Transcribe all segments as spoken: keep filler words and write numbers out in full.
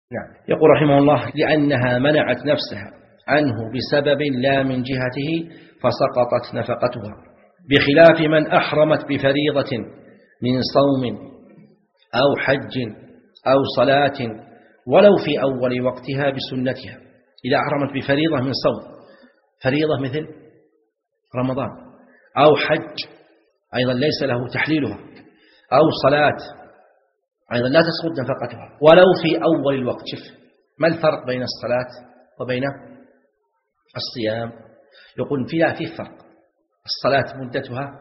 نعم. يقول رحمه الله: لأنها منعت نفسها عنه بسبب لا من جهته فسقطت نفقتها، بخلاف من أحرمت بفريضة من صوم أو حج أو صلاة ولو في أول وقتها بسنتها. إذا أحرمت بفريضة من صوم، فريضة مثل رمضان، أو حج أيضا ليس له تحليلها، أو صلاة أيضا لا تسقط نفقتها ولو في أول الوقت. شوف ما الفرق بين الصلاة وبين الصيام؟ يقول فيها فيه فرق. الصلاة مدتها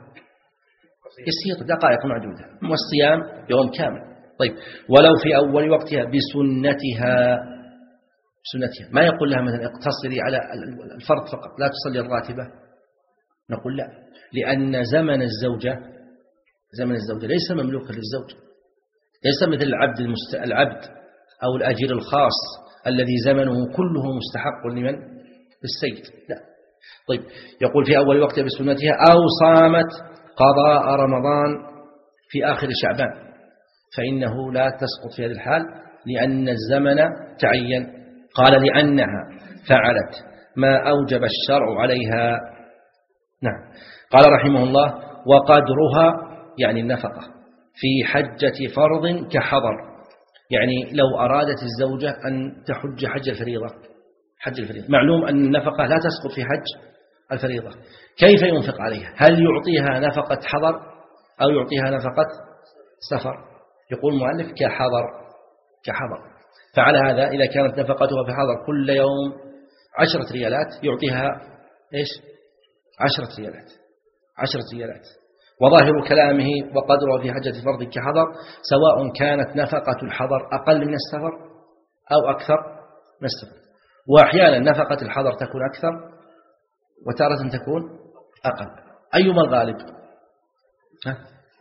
يسير دقائق معدودة، والصيام يوم كامل. طيب ولو في أول وقتها بسنتها، سنتها ما يقول لها مثلا اقتصري على الفرض فقط لا تصلي الراتبة، نقول لا، لأن زمن الزوجة زمن الزوجة ليس مملوكا للزوج، ليس مثل العبد المست... العبد أو الأجير الخاص الذي زمنه كله مستحق لمن؟ للسيد، لا. طيب يقول في أول وقت بسنتها، أو صامت قضاء رمضان في آخر شعبان، فإنه لا تسقط في هذه الحال لأن الزمن تعين. قال لأنها فعلت ما أوجب الشرع عليها. نعم. قال رحمه الله: وقدرها يعني النفقة في حجة فرض كحضر، يعني لو أرادت الزوجة أن تحج حج الفريضة، حج الفريضة معلوم أن النفقة لا تسقط في حج الفريضة، كيف ينفق عليها؟ هل يعطيها نفقة حضر أو يعطيها نفقة سفر؟ يقول المؤلف كحضر، كحضر. فعلى هذا إذا كانت نفقتها في حضر كل يوم عشرة ريالات يعطيها إيش؟ عشرة ريالات، عشرة ريالات. وظاهر كلامه وقدره في حجة فرض كحضر، سواء كانت نفقة الحضر أقل من السفر أو أكثر من السفر. وأحيانا نفقة الحضر تكون أكثر وتارة تكون أقل. أيما الغالب؟ ها؟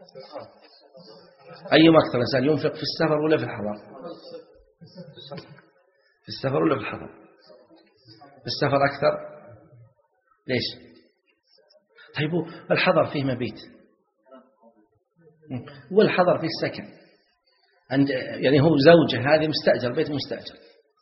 أيما أكثر الإنسان ينفق في السفر ولا في الحضر؟ في السفر ولا في الحضر؟ في السفر أكثر. ليش؟ طيب الحضر فيه مبيت والحضر فيه السكن، يعني هو زوجة هذه مستأجر، بيت مستأجر،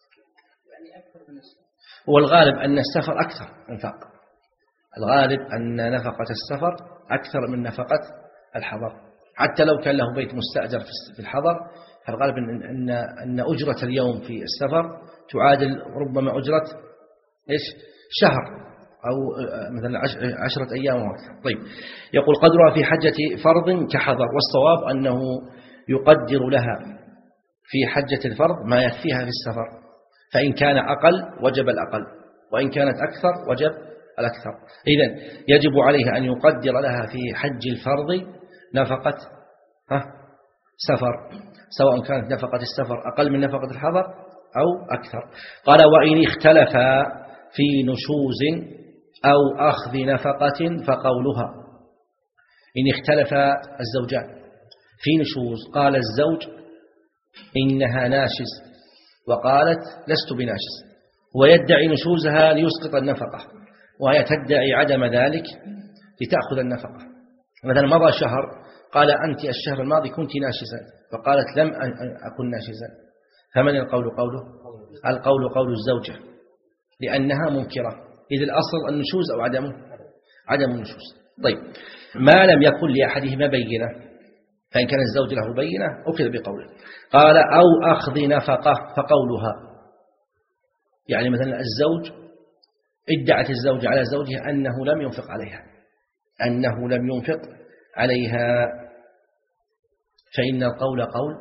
والغالب أن السفر أكثر انفاق، الغالب أن نفقة السفر أكثر من نفقة الحضر، حتى لو كان له بيت مستأجر في الحضر، فالغالب أن, أن, أن أجرة اليوم في السفر تعادل ربما أجرة إيش؟ شهر أو مثلا عشرة أيام وأكثر. طيب يقول قدرها في حجة فرض كحضر، والصواب أنه يقدر لها في حجة الفرض ما يكفيها في السفر، فإن كان أقل وجب الأقل، وإن كانت أكثر وجب الأكثر. إذن يجب عليه أن يقدر لها في حج الفرض نفقة ها سفر، سواء كانت نفقة السفر أقل من نفقة الحضر أو أكثر. قال: وإن اختلفا في نشوز أو أخذ نفقة فقولها. إن اختلف الزوجان في نشوز، قال الزوج إنها ناشز وقالت لست بناشز، ويدعي نشوزها ليسقط النفقة، وهي تدعي عدم ذلك لتأخذ النفقة. مثلا مضى شهر، قال أنت الشهر الماضي كنت ناشزا، فقالت لم أكن ناشزا، فمن القول قوله؟ القول قول الزوجة، لأنها منكرة، إذ الأصل النشوز أو عدمه؟ عدم النشوز. طيب ما لم يكن لأحدهما بينة، فإن كان الزوج له بينة أخذ بقوله. قال: أو أخذ نفقة فقولها، يعني مثلا الزوج ادعت الزوجة على زوجها أنه لم ينفق عليها، أنه لم ينفق عليها، فإن القول قول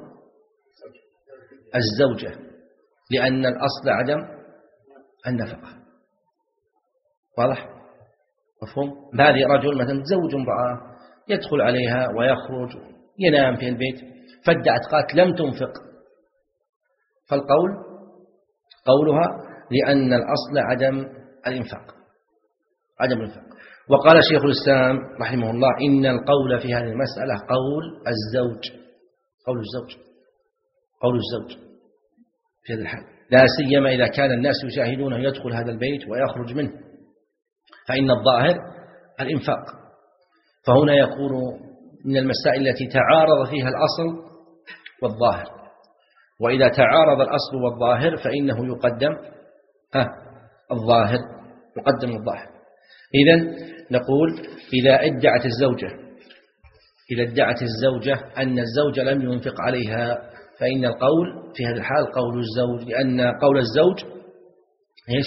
الزوجة، لأن الأصل عدم النفقة. واضح؟ مفهوم؟ هذه رجل مثلا زوج امرأة يدخل عليها ويخرج ينام في البيت، فادعت قالت لم تنفق، فالقول قولها، لأن الأصل عدم الإنفاق، عدم الإنفاق. وقال شيخ الإسلام رحمه الله: إن القول في هذه المسألة قول الزوج، قول الزوج، قول الزوج في هذا الحال، لا سيما إذا كان الناس يشاهدونه يدخل هذا البيت ويخرج منه، فإن الظاهر الإنفاق. فهنا يكون من المسائل التي تعارض فيها الأصل والظاهر، وإذا تعارض الأصل والظاهر فإنه يقدم ها الظاهر يقدم الظاهر. إذن نقول إذا ادعت الزوجة إذا ادعت الزوجة أن الزوج لم ينفق عليها فإن القول في هذا الحال قول الزوج، لأن قول الزوج إيش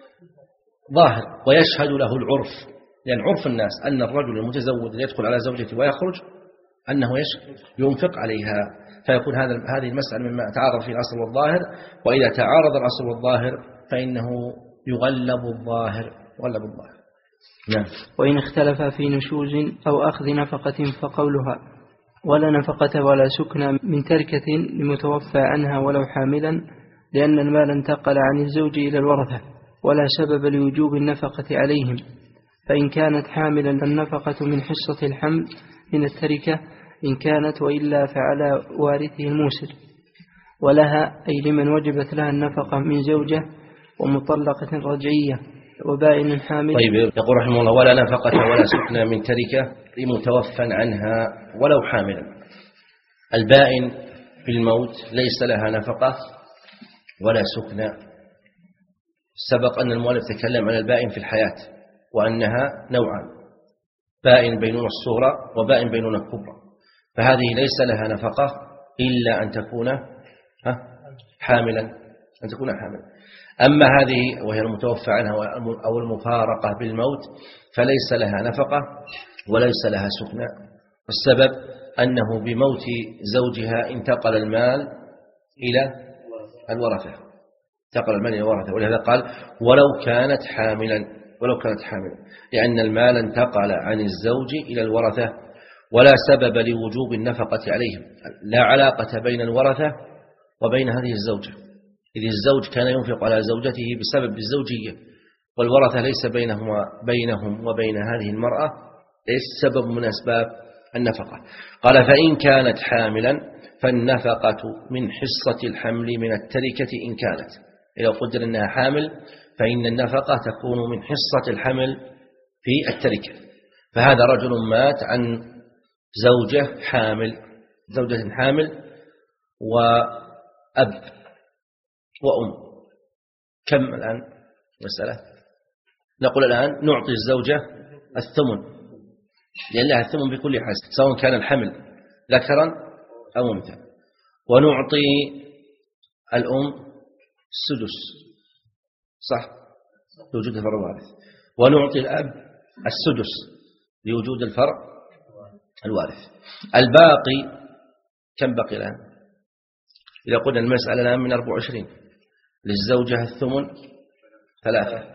ظاهر ويشهد له العرف، لأن عرف الناس أن الرجل المتزوج يدخل على زوجته ويخرج أنه إيش ينفق عليها، فيكون هذا هذه المسألة مما تعارض فيه الأصل والظاهر. وإذا تعارض الأصل والظاهر فإنه يغلب الظاهر يغلب الظاهر. نعم. وإن اختلف في نشوز أو أخذ نفقة فقولها ولا نفقة ولا سكن من تركة لمتوفى عنها ولو حاملا، لأن المال انتقل عن الزوج إلى الورثة ولا سبب لوجوب النفقة عليهم. فإن كانت حاملا فالنفقة من حصة الحمل من التركة إن كانت، وإلا فعلى وارثه الموسر، ولها أي لمن وجبت لها النفقة من زوجة ومطلقة رجعية وبائن حامل. طيب يقول رحمه الله ولا نفقة ولا سكن من تركة لمتوفى عنها ولو حاملا. البائن في الموت ليس لها نفقة ولا سكن. سبق أن المؤلف تكلم عن البائن في الحياة وأنها نوعان، بائن بينونة الصغرى وبائن بينونة الكبرى، فهذه ليس لها نفقة إلا أن تكون حاملا أن تكون حاملا. أما هذه وهي المتوفى عنها أو المفارقة بالموت فليس لها نفقة وليس لها سكنى. والسبب أنه بموت زوجها انتقل المال إلى الورثة انتقل المال إلى الورثة ولهذا قال ولو كانت حاملا ولو كانت حاملا لأن المال انتقل عن الزوج إلى الورثة ولا سبب لوجوب النفقة عليهم. لا علاقة بين الورثة وبين هذه الزوجة، إذ الزوج كان ينفق على زوجته بسبب الزوجية، والورثة ليس بينهما بينهم وبين هذه المرأة ليس سبب من أسباب النفقة. قال فإن كانت حاملا فالنفقة من حصة الحمل من التركة إن كانت، إذا قدر أنها حامل فإن النفقة تكون من حصة الحمل في التركة. فهذا رجل مات عن زوجة حامل زوجة حامل وأب وأم. كم الآن مسألة؟ نقول الآن نعطي الزوجة الثمن لأن لها الثمن بكل حال سواء كان الحمل ذكرا أو أنثى، ونعطي الأم السدس صح لوجود الفرع الوارث، ونعطي الأب السدس لوجود الفرع الوارث. الباقي كم بقي الآن؟ إذا قلنا المسألة الآن من أربع وعشرين، للزوجة الثمن ثلاثة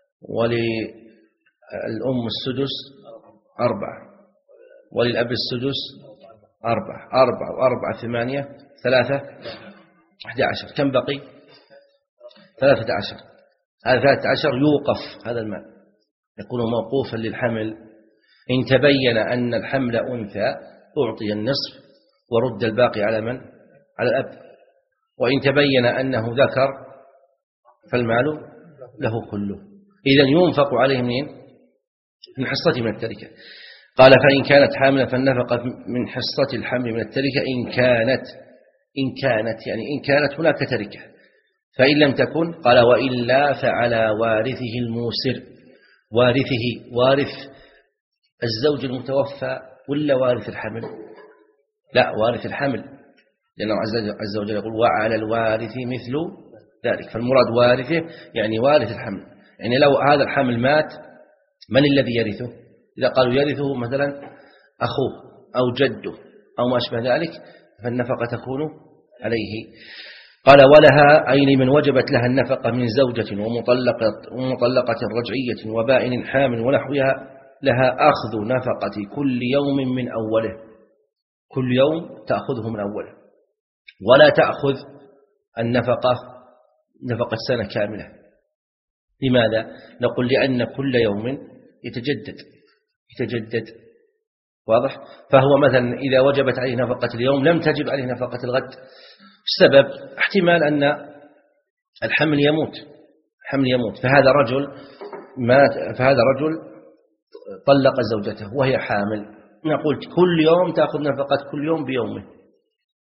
وللأم السدس أربعة وللأب السدس أربعة أربعة وأربعة ثمانية ثلاثة أحد عشر. كم بقي؟ ثلاثة عشر. هذا ثلاثة عشر يوقف هذا المال يكون موقوفا للحمل. إن تبين أن الحمل أنثى أعطي النصف ورد الباقي على من؟ على الأب. وإن تبين أنه ذكر فالمال له كله. إذن ينفق عليه منين؟ من حصته من التركة. قال فإن كانت حاملة فالنفقة من حصة الحمل من التركة إن كانت إن كانت يعني إن كانت هناك تركة، فإن لم تكن قال وإلا فعلى وارثه الموسر. وارثه وارث الزوج المتوفى ولا وارث الحمل؟ لا وارث الحمل، لأنه عز وجل يقول وعلى الوارث مثل ذلك، فالمراد وارثه يعني وارث الحمل. يعني لو هذا الحمل مات من الذي يرثه؟ إذا قالوا يرثه مثلا أخوه أو جده أو ما أشبه ذلك فالنفقة تكون عليه. قال ولها أي لمن وجبت لها النفقة من زوجة ومطلقة, ومطلقة رجعية وبائن حامل ونحوها لها أخذ نفقة كل يوم من أوله، كل يوم تأخذه من أوله، ولا تأخذ النفقة نفقة سنة كاملة. لماذا؟ نقول لأن كل يوم يتجدد يتجدد واضح؟ فهو مثلا إذا وجبت عليه نفقة اليوم لم تجب عليه نفقة الغد. السبب احتمال أن الحمل يموت الحمل يموت فهذا رجل مات فهذا رجل طلق زوجته وهي حامل، نقول كل يوم تأخذ نفقة كل يوم بيومه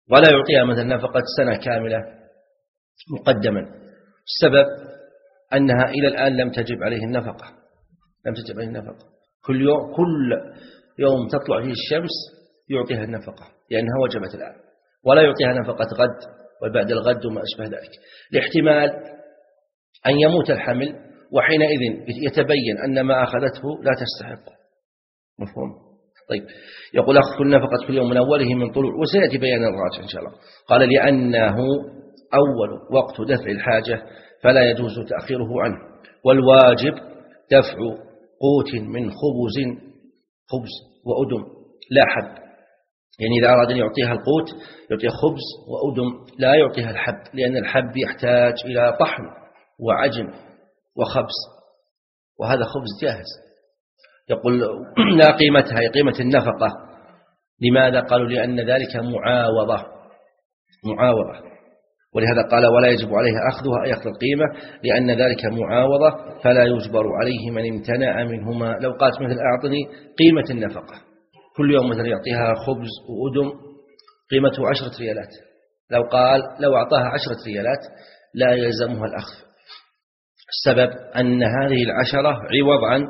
ولا يعطيها مثلا نفقة سنة كاملة مقدما. السبب أنها إلى الآن لم تجب عليه النفقة، لم تجب عليه النفقة. كل يوم كل يوم تطلع فيه الشمس يعطيها النفقة لأنها وجبت الآن، ولا يعطيها نفقة غد وبعد الغد وما أشبه ذلك، لاحتمال أن يموت الحمل وحينئذ يتبين أن ما أخذته لا تستحق. مفهوم؟ طيب، يقول أخذ كل نفقة كل يوم من أوله من طلوع، وسيأتي بيان الراجع إن شاء الله. قال لأنه أول وقت دفع الحاجة فلا يجوز تأخيره عنه، والواجب دفع قوت من خبز خبز وأدم لا حب، يعني إذا أراد أن يعطيها القوت يعطيها خبز وأدم، لا يعطيها الحب، لأن الحب يحتاج إلى طحن وعجن وخبز، وهذا خبز جاهز. يقول لا قيمتها، هي قيمة النفقة. لماذا؟ قالوا لأن ذلك معاوضة معاوضة ولهذا قال ولا يجب عليه أخذها أي أخذ القيمة، لأن ذلك معاوضة فلا يجبر عليه من امتنع منهما. لو قالت مثل أعطني قيمة النفقة، كل يوم مثل يعطيها خبز وأدم قيمته عشرة ريالات، لو قال لو أعطاها عشرة ريالات لا يلزمها الأخذ. السبب أن هذه العشرة عوض عن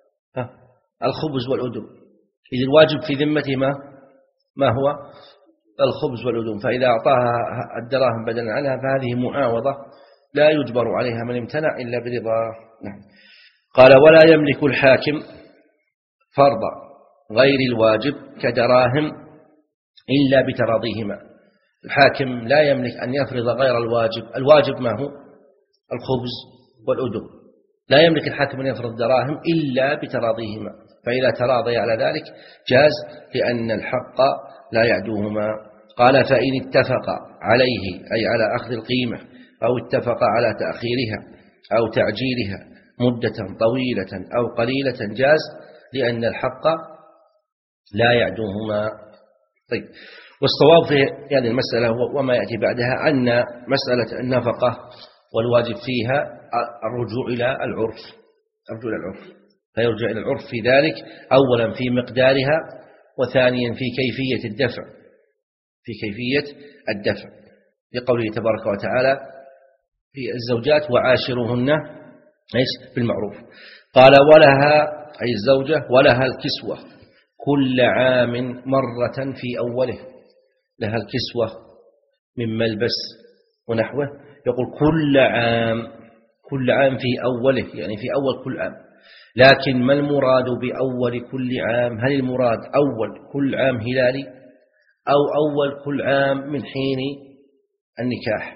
الخبز والأدم، إذ الواجب في ذمته ما ما هو الخبز والأدم، فإذا أعطاها الدراهم بدلا عنها فهذه معاوضة لا يجبر عليها من امتنع إلا برضا. نعم. قال ولا يملك الحاكم فرض غير الواجب كدراهم إلا بتراضيهما. الحاكم لا يملك أن يفرض غير الواجب، الواجب ما هو الخبز والأدم، لا يملك الحاكم أن يفرض دراهم إلا بتراضيهما، فإذا تراضي على ذلك جاز لأن الحق لا يعدوهما. قال فإن اتفق عليه أي على أخذ القيمة أو اتفق على تأخيرها أو تعجيلها مدة طويلة أو قليلة جاز لأن الحق لا يعدوهما. طيب، والصواب في هذه المسألة وما يأتي بعدها أن مسألة النفقة والواجب فيها الرجوع إلى العرف، الرجوع إلى العرف، فيرجع إلى العرف في ذلك، أولا في مقدارها، وثانيا في كيفية الدفع، في كيفية الدفع لقوله تبارك وتعالى في الزوجات وعاشرهن ايش بالمعروف. قال ولها أي الزوجة ولها الكسوة كل عام مرة في أوله، لها الكسوة من ملبس ونحوه. يقول كل عام، كل عام في أوله يعني في أول كل عام، لكن ما المراد بأول كل عام؟ هل المراد أول كل عام هلالي أو أول كل عام من حين النكاح؟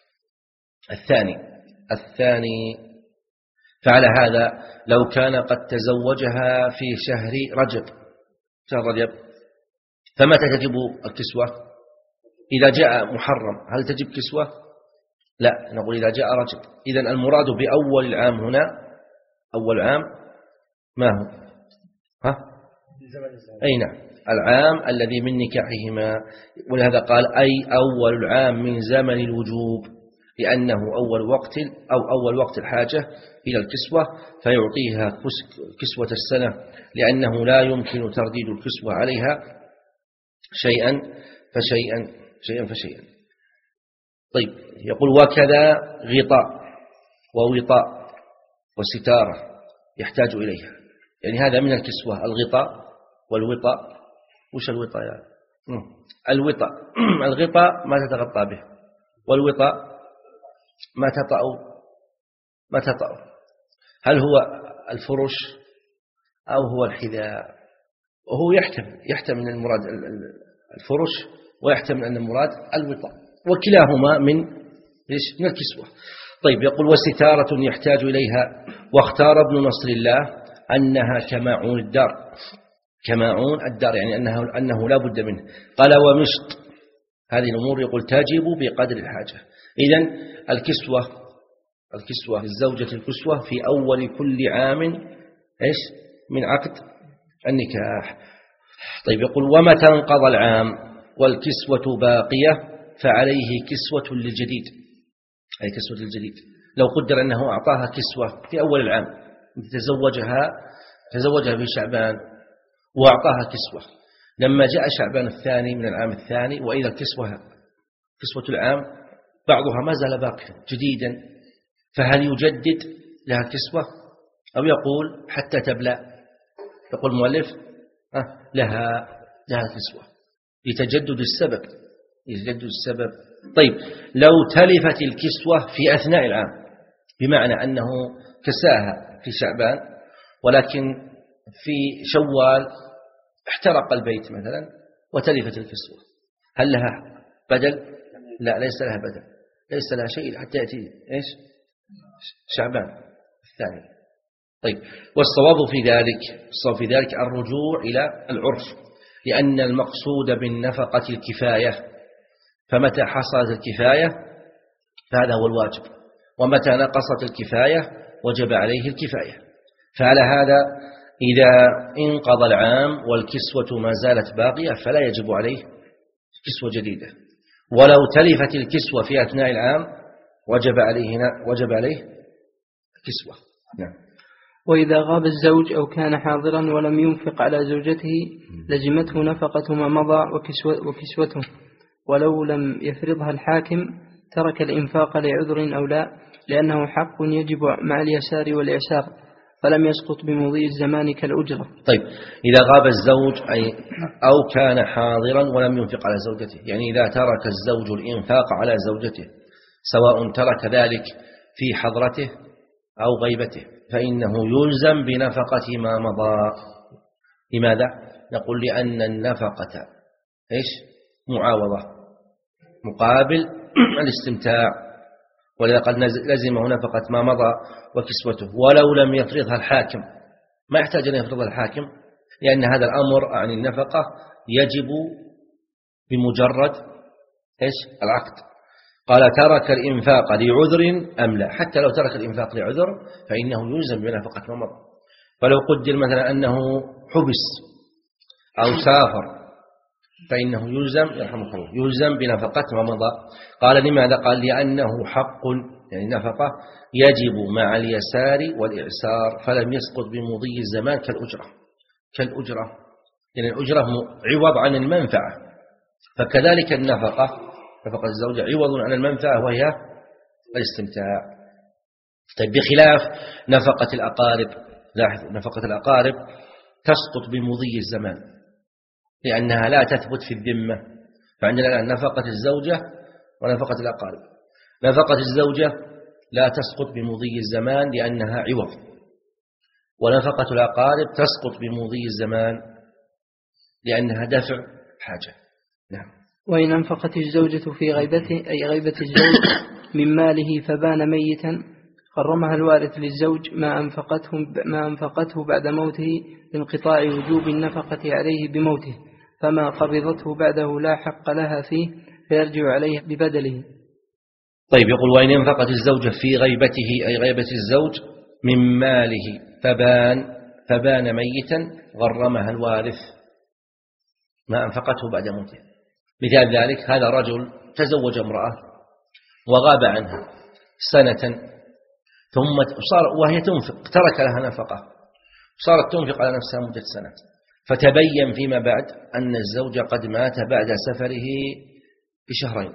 الثاني الثاني فعلى هذا لو كان قد تزوجها في شهر رجب، شهر رجب، فمتى تجب الكسوة؟ إذا جاء محرم هل تجب كسوة؟ لا، نقول إذا جاء رجب. إذن المراد بأول العام هنا أول عام ما هو؟ ها؟ أي نعم، العام الذي من نكاحهما، ولهذا قال أي أول العام من زمن الوجوب، لأنه أول وقت أو أول وقت الحاجة إلى الكسوة، فيعطيها كسوة السنة، لأنه لا يمكن ترديد الكسوة عليها شيئا فشيئا شيئا فشيئا. طيب، يقول وكذا غطاء ووطاء وستارة يحتاج إليها، يعني هذا من الكسوة، الغطاء والوطاء. وش الوطاء يعني؟ الوطاء الغطاء ما تتغطى به، والوطاء ما تطأ ما تطأ. هل هو الفرش أو هو الحذاء؟ وهو يحتمل يحتمل المراد الفرش ويحتمل أن المراد الوطاء، وكلاهما من إيش؟ من الكسوة. طيب، يقول وستارة يحتاج إليها، واختار ابن نصر الله أنها كماعون الدار، كماعون الدار يعني أنه, أنه لا بد منه. قال ومشط، هذه الأمور يقول تجب بقدر الحاجة. إذن الكسوة الكسوة للزوجة الكسوة في أول كل عام إيش؟ من عقد النكاح. طيب، يقول ومتى انقضى العام والكسوة باقية فعليه كسوة للجديد، أي كسوة للجديد. لو قدر أنه أعطاها كسوة في أول العام، تزوجها تزوجها في شعبان وأعطاها كسوة، لما جاء شعبان الثاني من العام الثاني وإذا الكسوة كسوة العام بعضها ما زال باقيا جديدا، فهل يجدد لها كسوة أو يقول حتى تبلى؟ يقول المؤلف لها لها كسوة لتجدد السبب لتجدد السبب. طيب لو تلفت الكسوة في أثناء العام، بمعنى أنه كساها في شعبان ولكن في شوال احترق البيت مثلا وتلفت الكسوة، هل لها بدل؟ لا، ليس لها بدل، ليس لها شيء حتى يأتي إيش؟ شعبان الثاني. طيب والصواب في ذلك الصواب في ذلك الرجوع إلى العرف، لأن المقصود بالنفقة الكفاية، فمتى حصلت الكفاية فهذا هو الواجب، ومتى نقصت الكفاية وجب عليه الكفاية. فعلى هذا إذا انقضى العام والكسوة ما زالت باقية فلا يجب عليه كسوة جديدة، ولو تلفت الكسوة في أثناء العام وجب عليه وجب عليه كسوة. نعم. وإذا غاب الزوج أو كان حاضرا ولم ينفق على زوجته لزمته نفقة ما مضى وكسوته، ولو لم يفرضها الحاكم ترك الإنفاق لعذر أو لا، لأنه حق يجب مع اليسار والإعسار فلم يسقط بمضي الزمان كالأجرة. طيب إذا غاب الزوج أي أو كان حاضرا ولم ينفق على زوجته، يعني إذا ترك الزوج الإنفاق على زوجته سواء ترك ذلك في حضرته أو غيبته فإنه يلزم بنفقة ما مضى. لماذا؟ نقول لأن النفقة إيش؟ معاوضة مقابل الاستمتاع، ولذا قد لزمه نفقة ما مضى وكسوته ولو لم يفرضها الحاكم. ما يحتاج أن يفرضها الحاكم، لأن هذا الأمر عن النفقة يجب بمجرد إيش؟ العقد. قال ترك الإنفاق لعذر أم لا، حتى لو ترك الإنفاق لعذر فإنه يلزم بنفقة ما مضى. فلو قدر مثلا أنه حبس أو سافر فإنه يلزم يرحمك الله يلزم بنفقة ما مضى. قال لماذا؟ قال لأنه حق، يعني نفقة يجب مع اليسار والإعسار فلم يسقط بمضي الزمان كالأجرة كالأجرة يعني الأجرة عوض عن المنفعة، فكذلك النفقة نفقة الزوجة عوض عن المنفعة وهي الاستمتاع. طيب بخلاف نفقة الأقارب، لاحظوا نفقة الأقارب تسقط بمضي الزمان لأنها لا تثبت في الذمة. فعندنا الآن نفقة الزوجة ونفقة الأقارب. نفقة الزوجة لا تسقط بمضي الزمان لأنها عوض، ونفقة الأقارب تسقط بمضي الزمان لأنها دفع حاجة. نعم. وإن أنفقت الزوجة في غيبته أي غيبة الزوج من ماله فبان ميتا غرمها الوارث للزوج ما أنفقته, ما أنفقته بعد موته لانقطاع وجوب النفقة عليه بموته، فما قبضته بعده لا حق لها فيه فيرجع عليه ببدله. طيب يقول وإن أنفقت الزوجة في غيبته أي غيبة الزوج من ماله فبان فبان ميتا غرمها الوارث ما أنفقته بعد موته. مثال ذلك هذا رجل تزوج امرأة وغاب عنها سنة ثم صار وهي تنفق ترك لها نفقة صارت تنفق على نفسها مدة سنة، فتبين فيما بعد أن الزوج قد مات بعد سفره بشهرين،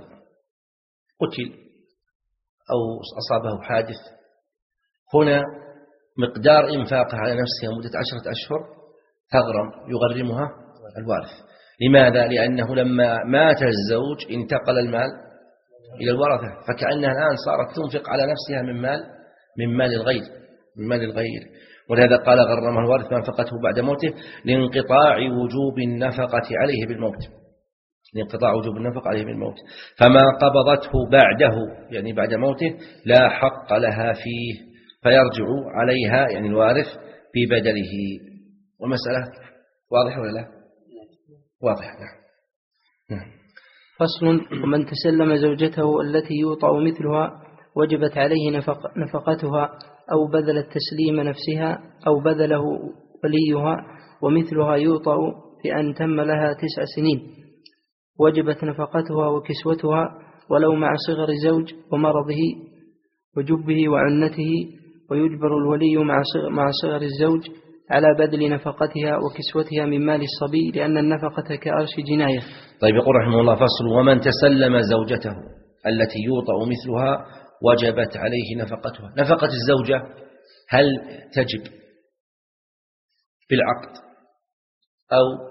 قتل أو أصابه حادث. هنا مقدار إنفاقها على نفسها مدة عشرة أشهر تغرم يغرمها الوارث. لماذا؟ لأنه لما مات الزوج انتقل المال إلى الورثة، فكأنها الآن صارت تنفق على نفسها من مال من مال الغير من مال الغير ولهذا قال غرمها الوارث ما أنفقته بعد موته لانقطاع وجوب النفقة عليه بالموت لانقطاع وجوب النفقة عليه بالموت. فما قبضته بعده يعني بعد موته لا حق لها فيه فيرجع عليها يعني الوارث ببدله. والمسألة واضحة ولا لا؟ واضح. نعم. فصل. ومن تسلم زوجته التي يوطأ مثلها وجبت عليه نفق نفقتها أو بذل التسليم نفسها أو بذله وليها ومثلها يوطأ بأن تم لها تسع سنين وجبت نفقتها وكسوتها ولو مع صغر الزوج ومرضه وجبه وعنته، ويجبر الولي مع صغر الزوج على بذل نفقتها وكسوتها من مال الصبي، لأن النفقة كأرش جناية. طيب يقول رحمه الله فصل: ومن تسلم زوجته التي يوطأ مثلها وجبت عليه نفقتها. نفقة الزوجة هل تجب بالعقد أو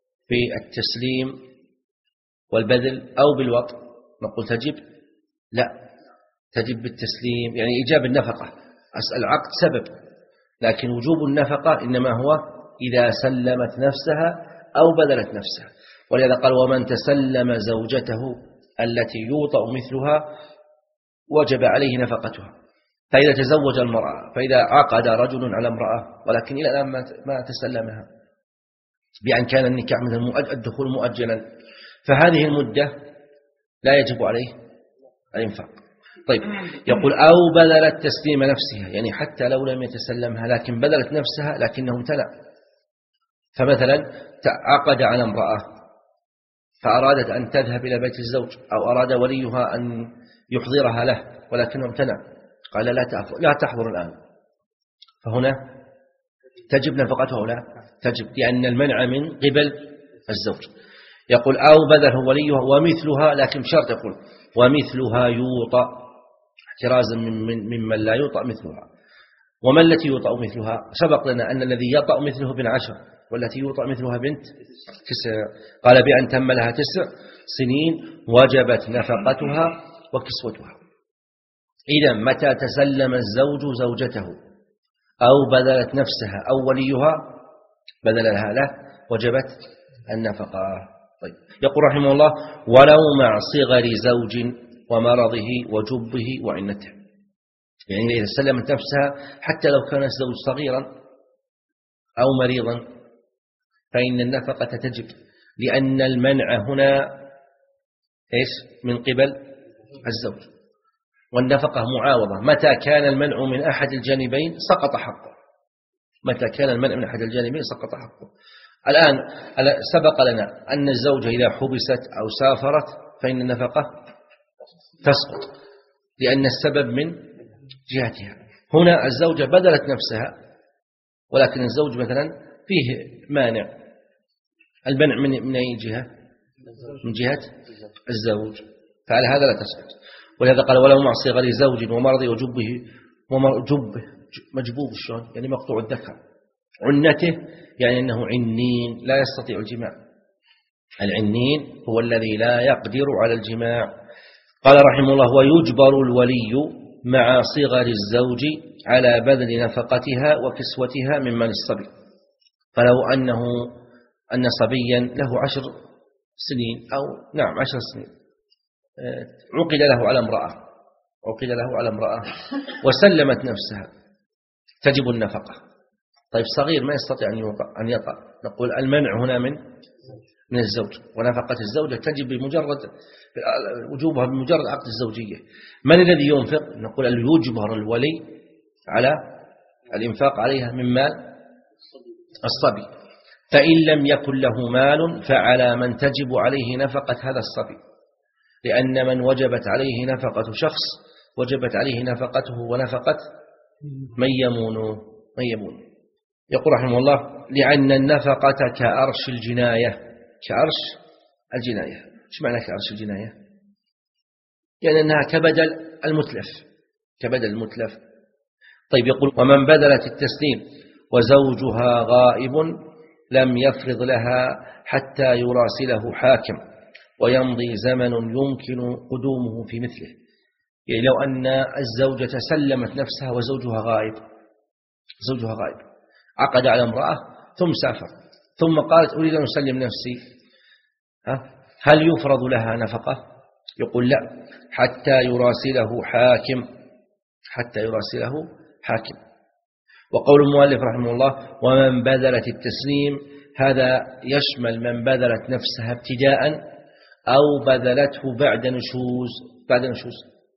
بالتسليم والبذل أو بالوطء؟ نقول تجب لا، تجب بالتسليم، يعني إيجاب النفقة. العقد سبب، لكن وجوب النفقة إنما هو إذا سلمت نفسها أو بذلت نفسها. ولذا قال: ومن تسلم زوجته التي يوطأ مثلها وجب عليه نفقتها. فإذا تزوج المرأة، فإذا عقد رجل على امرأة ولكن إلى الآن ما تسلمها بأن كان النكاح مثل الدخول مؤجلا، فهذه المدة لا يجب عليه الإنفاق. طيب يقول: أو بذلت تسليم نفسها، يعني حتى لو لم يتسلمها لكن بذلت نفسها لكنه امتنع. فمثلا عقد على امرأة فأرادت أن تذهب إلى بيت الزوج، أو أراد وليها أن يحضرها له ولكنه امتنع، قال لا تحضر الآن، فهنا تجب نفقته أو لا؟ تجب، لأن المنع من قبل الزوج. يقول: أو بذله وليها ومثلها، لكن بشرط، يقول: ومثلها يوطأ، احترازا من ممن لا يوطأ مثلها. وما التي يوطأ مثلها؟ سبق لنا أن الذي يطأ مثله بن عشر، والتي يوطأ مثلها بنت تسع. قال: بأن تم لها تسع سنين وجبت نفقتها وكسوتها. إذا متى تسلم الزوج زوجته أو بذلت نفسها أو وليها بذل لها له وجبت النفقة. طيب يقول رحمه الله: ولو مع صغر زوج ومرضه وجبه وعنته. يعني إذا سلمت نفسها حتى لو كان الزوج صغيرا أو مريضا فإن النفقة تجب، لأن المنع هنا إيش؟ من قبل الزوج، والنفقة معاوضة. متى كان المنع من أحد الجانبين سقط حقه، متى كان المنع من أحد الجانبين سقط حقه. الآن سبق لنا أن الزوجة إذا حبست أو سافرت فإن النفقة تسقط لأن السبب من جهتها. هنا الزوجة بذلت نفسها ولكن الزوج مثلا فيه مانع، المنع من من أي جهة؟ من جهة الزوج، فعلى هذا لا تسقط. ولهذا قال: ولو مع صغر زوج ومرضه وجبه وجبه مجبوب الشون، يعني مقطوع الذكر، عنته يعني أنه عنين لا يستطيع الجماع. العنين هو الذي لا يقدر على الجماع. قال رحمه الله: ويجبر الولي مع صغر الزوج على بذل نفقتها وكسوتها من مال الصبي. فلو أنه أن صبيا له عشر سنين أو نعم عشر سنين عقد له على امرأة عقد له على امرأة وسلمت نفسها تجب النفقة. طيب صغير ما يستطيع أن يطأ، نقول المنع هنا من من الزوج، ونفقة الزوجة تجب بمجرد وجوبها بمجرد عقد الزوجية. من الذي ينفق؟ نقول يجبر الولي على الإنفاق عليها من مال الصبي. فإن لم يكن له مال فعلى من تجب عليه نفقة هذا الصبي، لأن من وجبت عليه نفقة شخص وجبت عليه نفقته ونفقة من يمون من يمون. يقول رحمه الله: لأن النفقة كأرش الجناية. كأرش الجناية، ايش معنى كأرش الجناية؟ يعني أنها كبدل المتلف، كبدل المتلف. طيب يقول: ومن بذلت التسليم وزوجها غائب لم يفرض لها حتى يراسله حاكم ويمضي زمن يمكن قدومه في مثله. يعني لو أن الزوجة سلمت نفسها وزوجها غائب، زوجها غائب عقد على امرأة ثم سافر ثم قالت أريد أن أسلم نفسي، هل يفرض لها نفقة؟ يقول لا، حتى يراسله حاكم حتى يراسله حاكم. وقول المؤلف رحمه الله: ومن بذلت التسليم، هذا يشمل من بذلت نفسها ابتداء أو بذلته بعد نشوز. بعد نشوز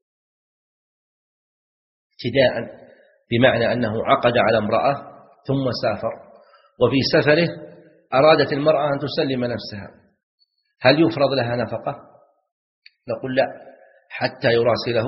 ابتداء بمعنى أنه عقد على امرأة ثم سافر، وفي سفره أرادت المرأة أن تسلم نفسها، هل يفرض لها نفقة؟ نقول لا، حتى يراسله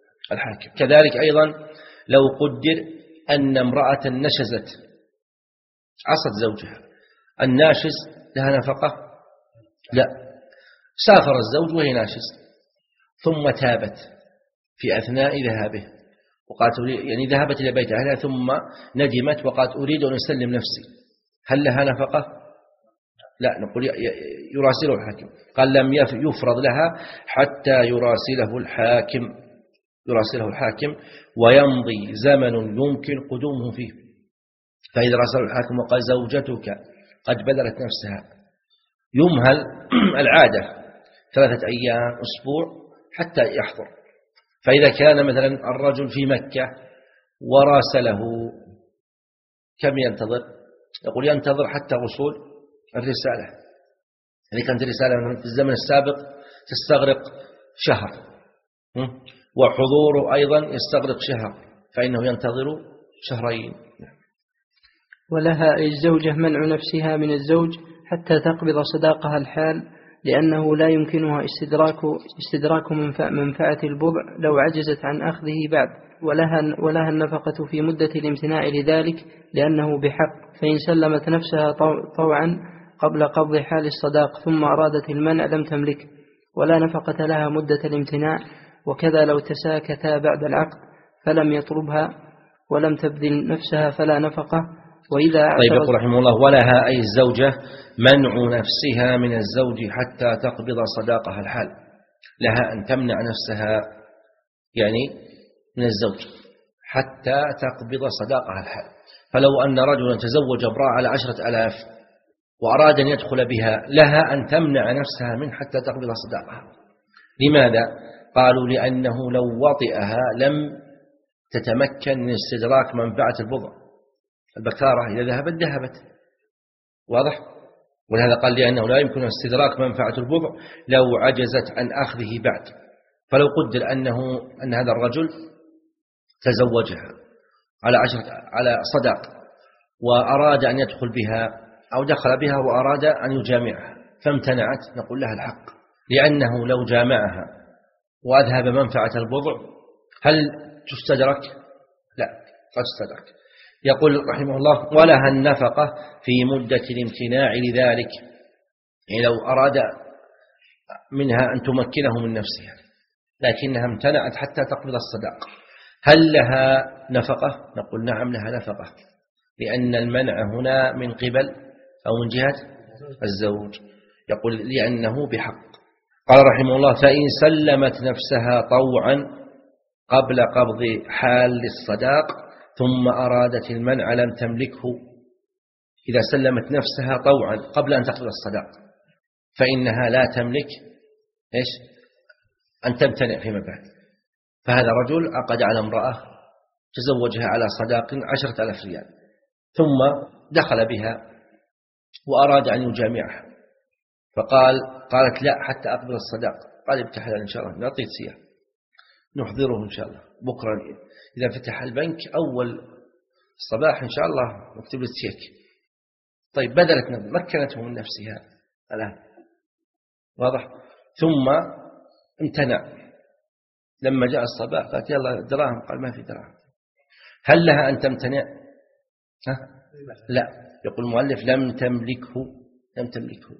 الحاكم. كذلك أيضا لو قدر أن امرأة نشزت عصت زوجها. الناشز لها نفقة؟ لا. سافر الزوج وهي ناشز ثم تابت في أثناء ذهابه وقالت يعني ذهبت إلى بيت أهلها ثم ندمت وقالت أريد أن أسلم نفسي، هل لها نفقة؟ لا. نقول يراسله الحاكم. قال لم يفرض لها حتى يراسله الحاكم يراسله الحاكم ويمضي زمن يمكن قدومه فيه. فإذا راسله الحاكم وقال زوجتك قد بذلت نفسها يمهل العادة ثلاثة أيام أسبوع حتى يحضر. فإذا كان مثلا الرجل في مكة وراسله كم ينتظر؟ يقول ينتظر حتى وصول الرسالة. يعني كانت الرسالة في الزمن السابق تستغرق شهر وحضوره أيضا يستغرق شهر، فإنه ينتظر شهرين. ولها أي الزوجة منع نفسها من الزوج حتى تقبض صداقها الحال، لأنه لا يمكنها استدراك استدراك منفعة البضع لو عجزت عن أخذه بعد، ولها ولها النفقة في مدة الامتناع لذلك لأنه بحق، فإن سلمت نفسها طوعا قبل قبض حال الصداق ثم أرادت المنع لم تملك، ولا نفقة لها مدة الامتناع. وكذا لو تساكتا بعد العقد فلم يطلبها ولم تبذل نفسها فلا نفقة. وإذا طيب يقول رحمه الله ولها أي الزوجة منع نفسها من الزوج حتى تقبض صداقها الحال، لها أن تمنع نفسها يعني من الزوج حتى تقبض صداقها الحال. فلو أن رجلا تزوج امرأة على عشرة ألاف وأراد أن يدخل بها لها أن تمنع نفسها من حتى تقبض صداقها. لماذا؟ قالوا لأنه لو وطئها لم تتمكن من استدراك منفعة البضع. البكارة إذا ذهبت ذهبت، واضح؟ ولهذا قال لأنه لا يمكن استدراك منفعة البضع لو عجزت عن أخذه بعد. فلو قدر أنه أن هذا الرجل تزوجها على عشرة على صداق وأراد أن يدخل بها أو دخل بها وأراد أن يجامعها فامتنعت، نقول لها الحق، لأنه لو جامعها وأذهب منفعة البضع هل تستدرك؟ لا، قد تستدرك. يقول رحمه الله ولها النفقة في مدة الامتناع لذلك، يعني لو أراد منها أن تمكنه من نفسها لكنها امتنعت حتى تقبض الصداق، هل لها نفقة؟ نقول نعم لها نفقة، لأن المنع هنا من قبل أو من جهة الزوج. يقول لأنه بحق. قال رحمه الله فإن سلمت نفسها طوعا قبل قبض حال الصداق ثم أرادت المنع لم تملكه. إذا سلمت نفسها طوعا قبل أن تقبض الصداق فإنها لا تملك إيش؟ أن تمتنع فيما بعد. فهذا رجل عقد على امرأة تزوجها على صداق عشرة ألاف ريال ثم دخل بها وأراد أن يجامعها فقال قالت لا حتى أقبل الصداق. قال ابتح إن شاء الله نعطيه سياح نحضره إن شاء الله بكرة إذا فتح البنك أول الصباح إن شاء الله نكتب له التشيك. طيب بدلت مكنته من نفسها الآن، واضح؟ ثم امتنع لما جاء الصباح قالت يلا دراهم، قال ما في دراهم. هل لها أن تمتنع؟ ها؟ لا. يقول المؤلف لم تملكه لم تملكه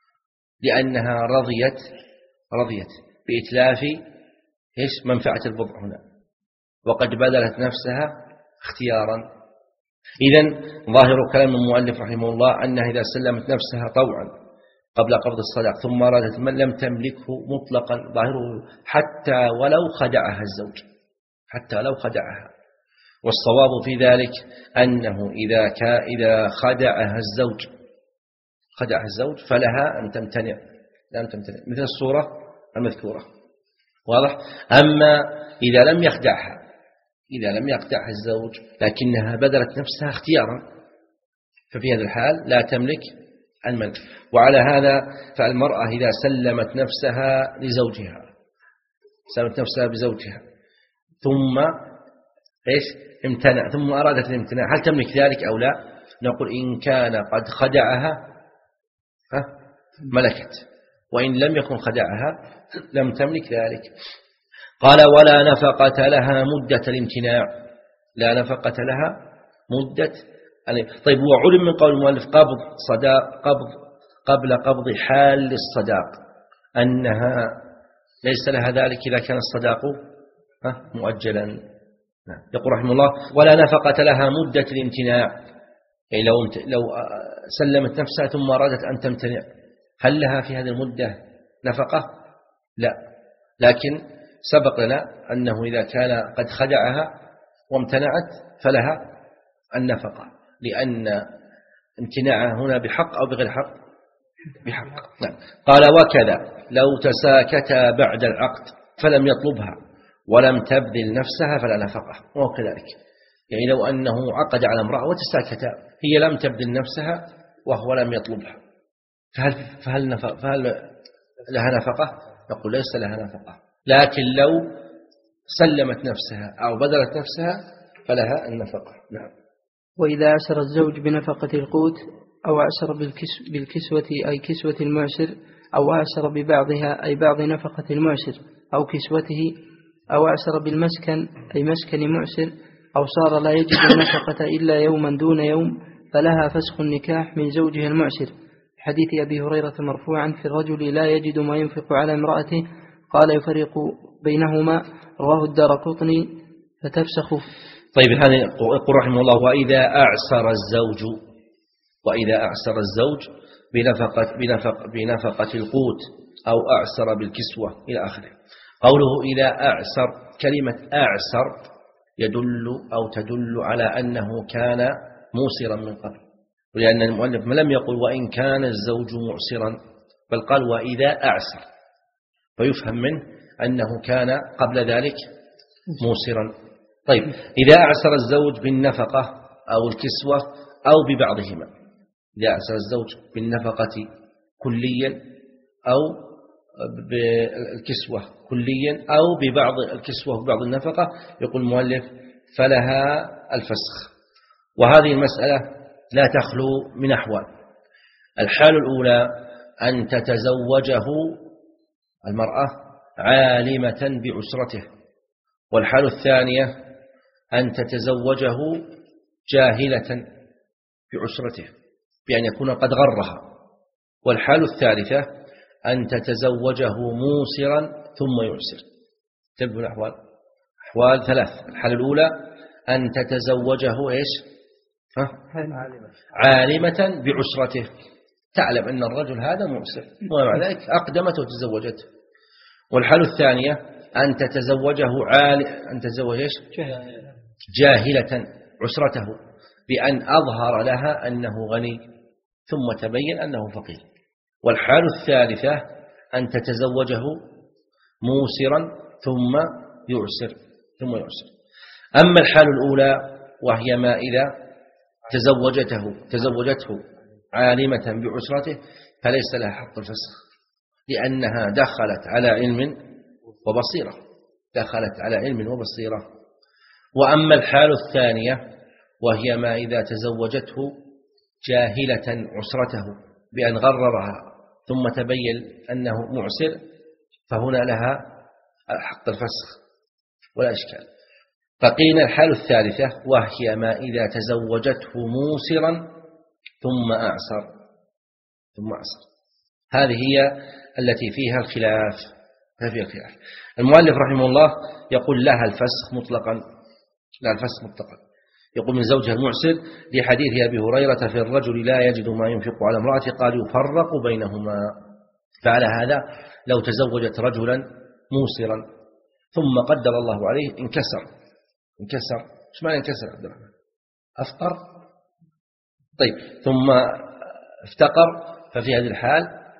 لأنها رضيت رضيت بإتلاف إيش منفعة البضع هنا وقد بذلت نفسها اختيارا. إذن ظاهر كلام المؤلف رحمه الله أنها إذا سلمت نفسها طوعا قبل قبض الصداق ثم أرادت من لم تملكه مطلقا، ظاهره حتى ولو خدعها الزوج حتى لو خدعها. والصواب في ذلك أنه إذا إذا خدعها الزوج خدعها الزوج فلها أن تمتنع لم تمتنع مثل الصورة المذكورة، واضح؟ أما إذا لم يخدعها إذا لم يخدعها الزوج لكنها بذلت نفسها اختيارا ففي هذا الحال لا تملك الملك. وعلى هذا فالمرأة إذا سلمت نفسها لزوجها سلمت نفسها بزوجها ثم إيش امتنع ثم أرادت الامتناع هل تملك ذلك أو لا؟ نقول إن كان قد خدعها ملكت، وإن لم يكن خدعها لم تملك ذلك. قال ولا نفقة لها مدة الامتناع، لا نفقة لها مدة طيب وعلم من قول المؤلف قبض صداق قبض قبل قبض حال الصداق أنها ليس لها ذلك إذا كان الصداق مؤجلا. يقول رحمه الله ولا نفقة لها مدة الامتناع، يعني لو لو سلمت نفسها ثم أرادت أن تمتنع هل لها في هذه المدة نفقة؟ لا، لكن سبق لنا أنه إذا كان قد خدعها وامتنعت فلها النفقة، لأن امتناعها هنا بحق أو بغير حق؟ بحق. نعم. قال وكذا لو تساكتا بعد العقد فلم يطلبها ولم تبذل نفسها فلا نفقة، وهو كذلك، يعني لو أنه عقد على امرأة وتساكتا هي لم تبذل نفسها وهو لم يطلبها فهل, فهل, نفق فهل لها نفقة؟ نقول ليس لها نفقة، لكن لو سلمت نفسها أو بذلت نفسها فلها النفقة. نعم. وإذا أعسر الزوج بنفقة القوت أو أعسر بالكس بالكسوة أي كسوة المعسر، أو أعسر ببعضها أي بعض نفقة المعسر أو كسوته، أو أعسر بالمسكن أي مسكن معسر، أو صار لا يجد النفقة إلا يوما دون يوم فلها فسخ النكاح من زوجها المعسر، حديث أبي هريرة مرفوعا في الرجل لا يجد ما ينفق على امرأته قال يفرق بينهما، رواه الدارقطني فتفسخ. طيب هذا يقول رحمه الله وإذا أعسر الزوج وإذا أعسر الزوج بنفقة, بنفق بنفقة القوت أو أعسر بالكسوة إلى آخره. قوله إذا أعسر، كلمة أعسر يدل أو تدل على أنه كان موسرا من قبل، ولأن المؤلف لم يقل وإن كان الزوج معسرا، بل قال وإذا أعسر، فيفهم منه أنه كان قبل ذلك موسرا. طيب إذا أعسر الزوج بالنفقة أو الكسوة أو ببعضهما، إذا أعسر الزوج بالنفقة كليا أو بالكسوة كليا أو ببعض الكسوة وبعض النفقة، يقول المؤلف فلها الفسخ. وهذه المسألة لا تخلو من أحوال. الحال الأولى أن تتزوجه المرأة عالمة بعسرته، والحال الثانية أن تتزوجه جاهلة بعسرته بأن يكون قد غرها، والحال الثالثة أن تتزوجه موسرا ثم يعسر. تبدو الأحوال أحوال ثلاث. الحالة الأولى أن تتزوجه إيش؟ ها؟ عالمة بعسرته، تعلم أن الرجل هذا معسر ومع ذلك أقدمته وتزوجته. والحالة الثانية أن تتزوجه عال أن تتزوج إيش؟ جاهلة عسرته بأن أظهر لها أنه غني ثم تبين أنه فقير. والحالة الثالثة أن تتزوجه موسرا ثم يعسر ثم يعسر. أما الحالة الأولى وهي ما إذا تزوجته تزوجته عالمة بعسرته فليس لها حق الفسخ، لأنها دخلت على علم وبصيرة دخلت على علم وبصيرة. وأما الحالة الثانية وهي ما إذا تزوجته جاهلة عسرته بأن غررها ثم تبين أنه معسر فهنا لها حق الفسخ ولا إشكال. فقيل الحالة الثالثة وهي ما إذا تزوجته موسرا ثم أعسر ثم أعسر هذه هي التي فيها الخلاف. فيها الخلاف. المؤلف رحمه الله يقول لها الفسخ مطلقا، لا الفسخ مطلقا. يقول من زوجها المعسر لحديث أبي هريرة في الرجل لا يجد ما ينفق على امرأته قال يفرق بينهما. فعلى هذا لو تزوجت رجلا موسرا ثم قدر الله عليه انكسر انكسر ايش معنى انكسر عبد الرحمن؟ أفقر. طيب ثم افتقر، ففي هذه الحال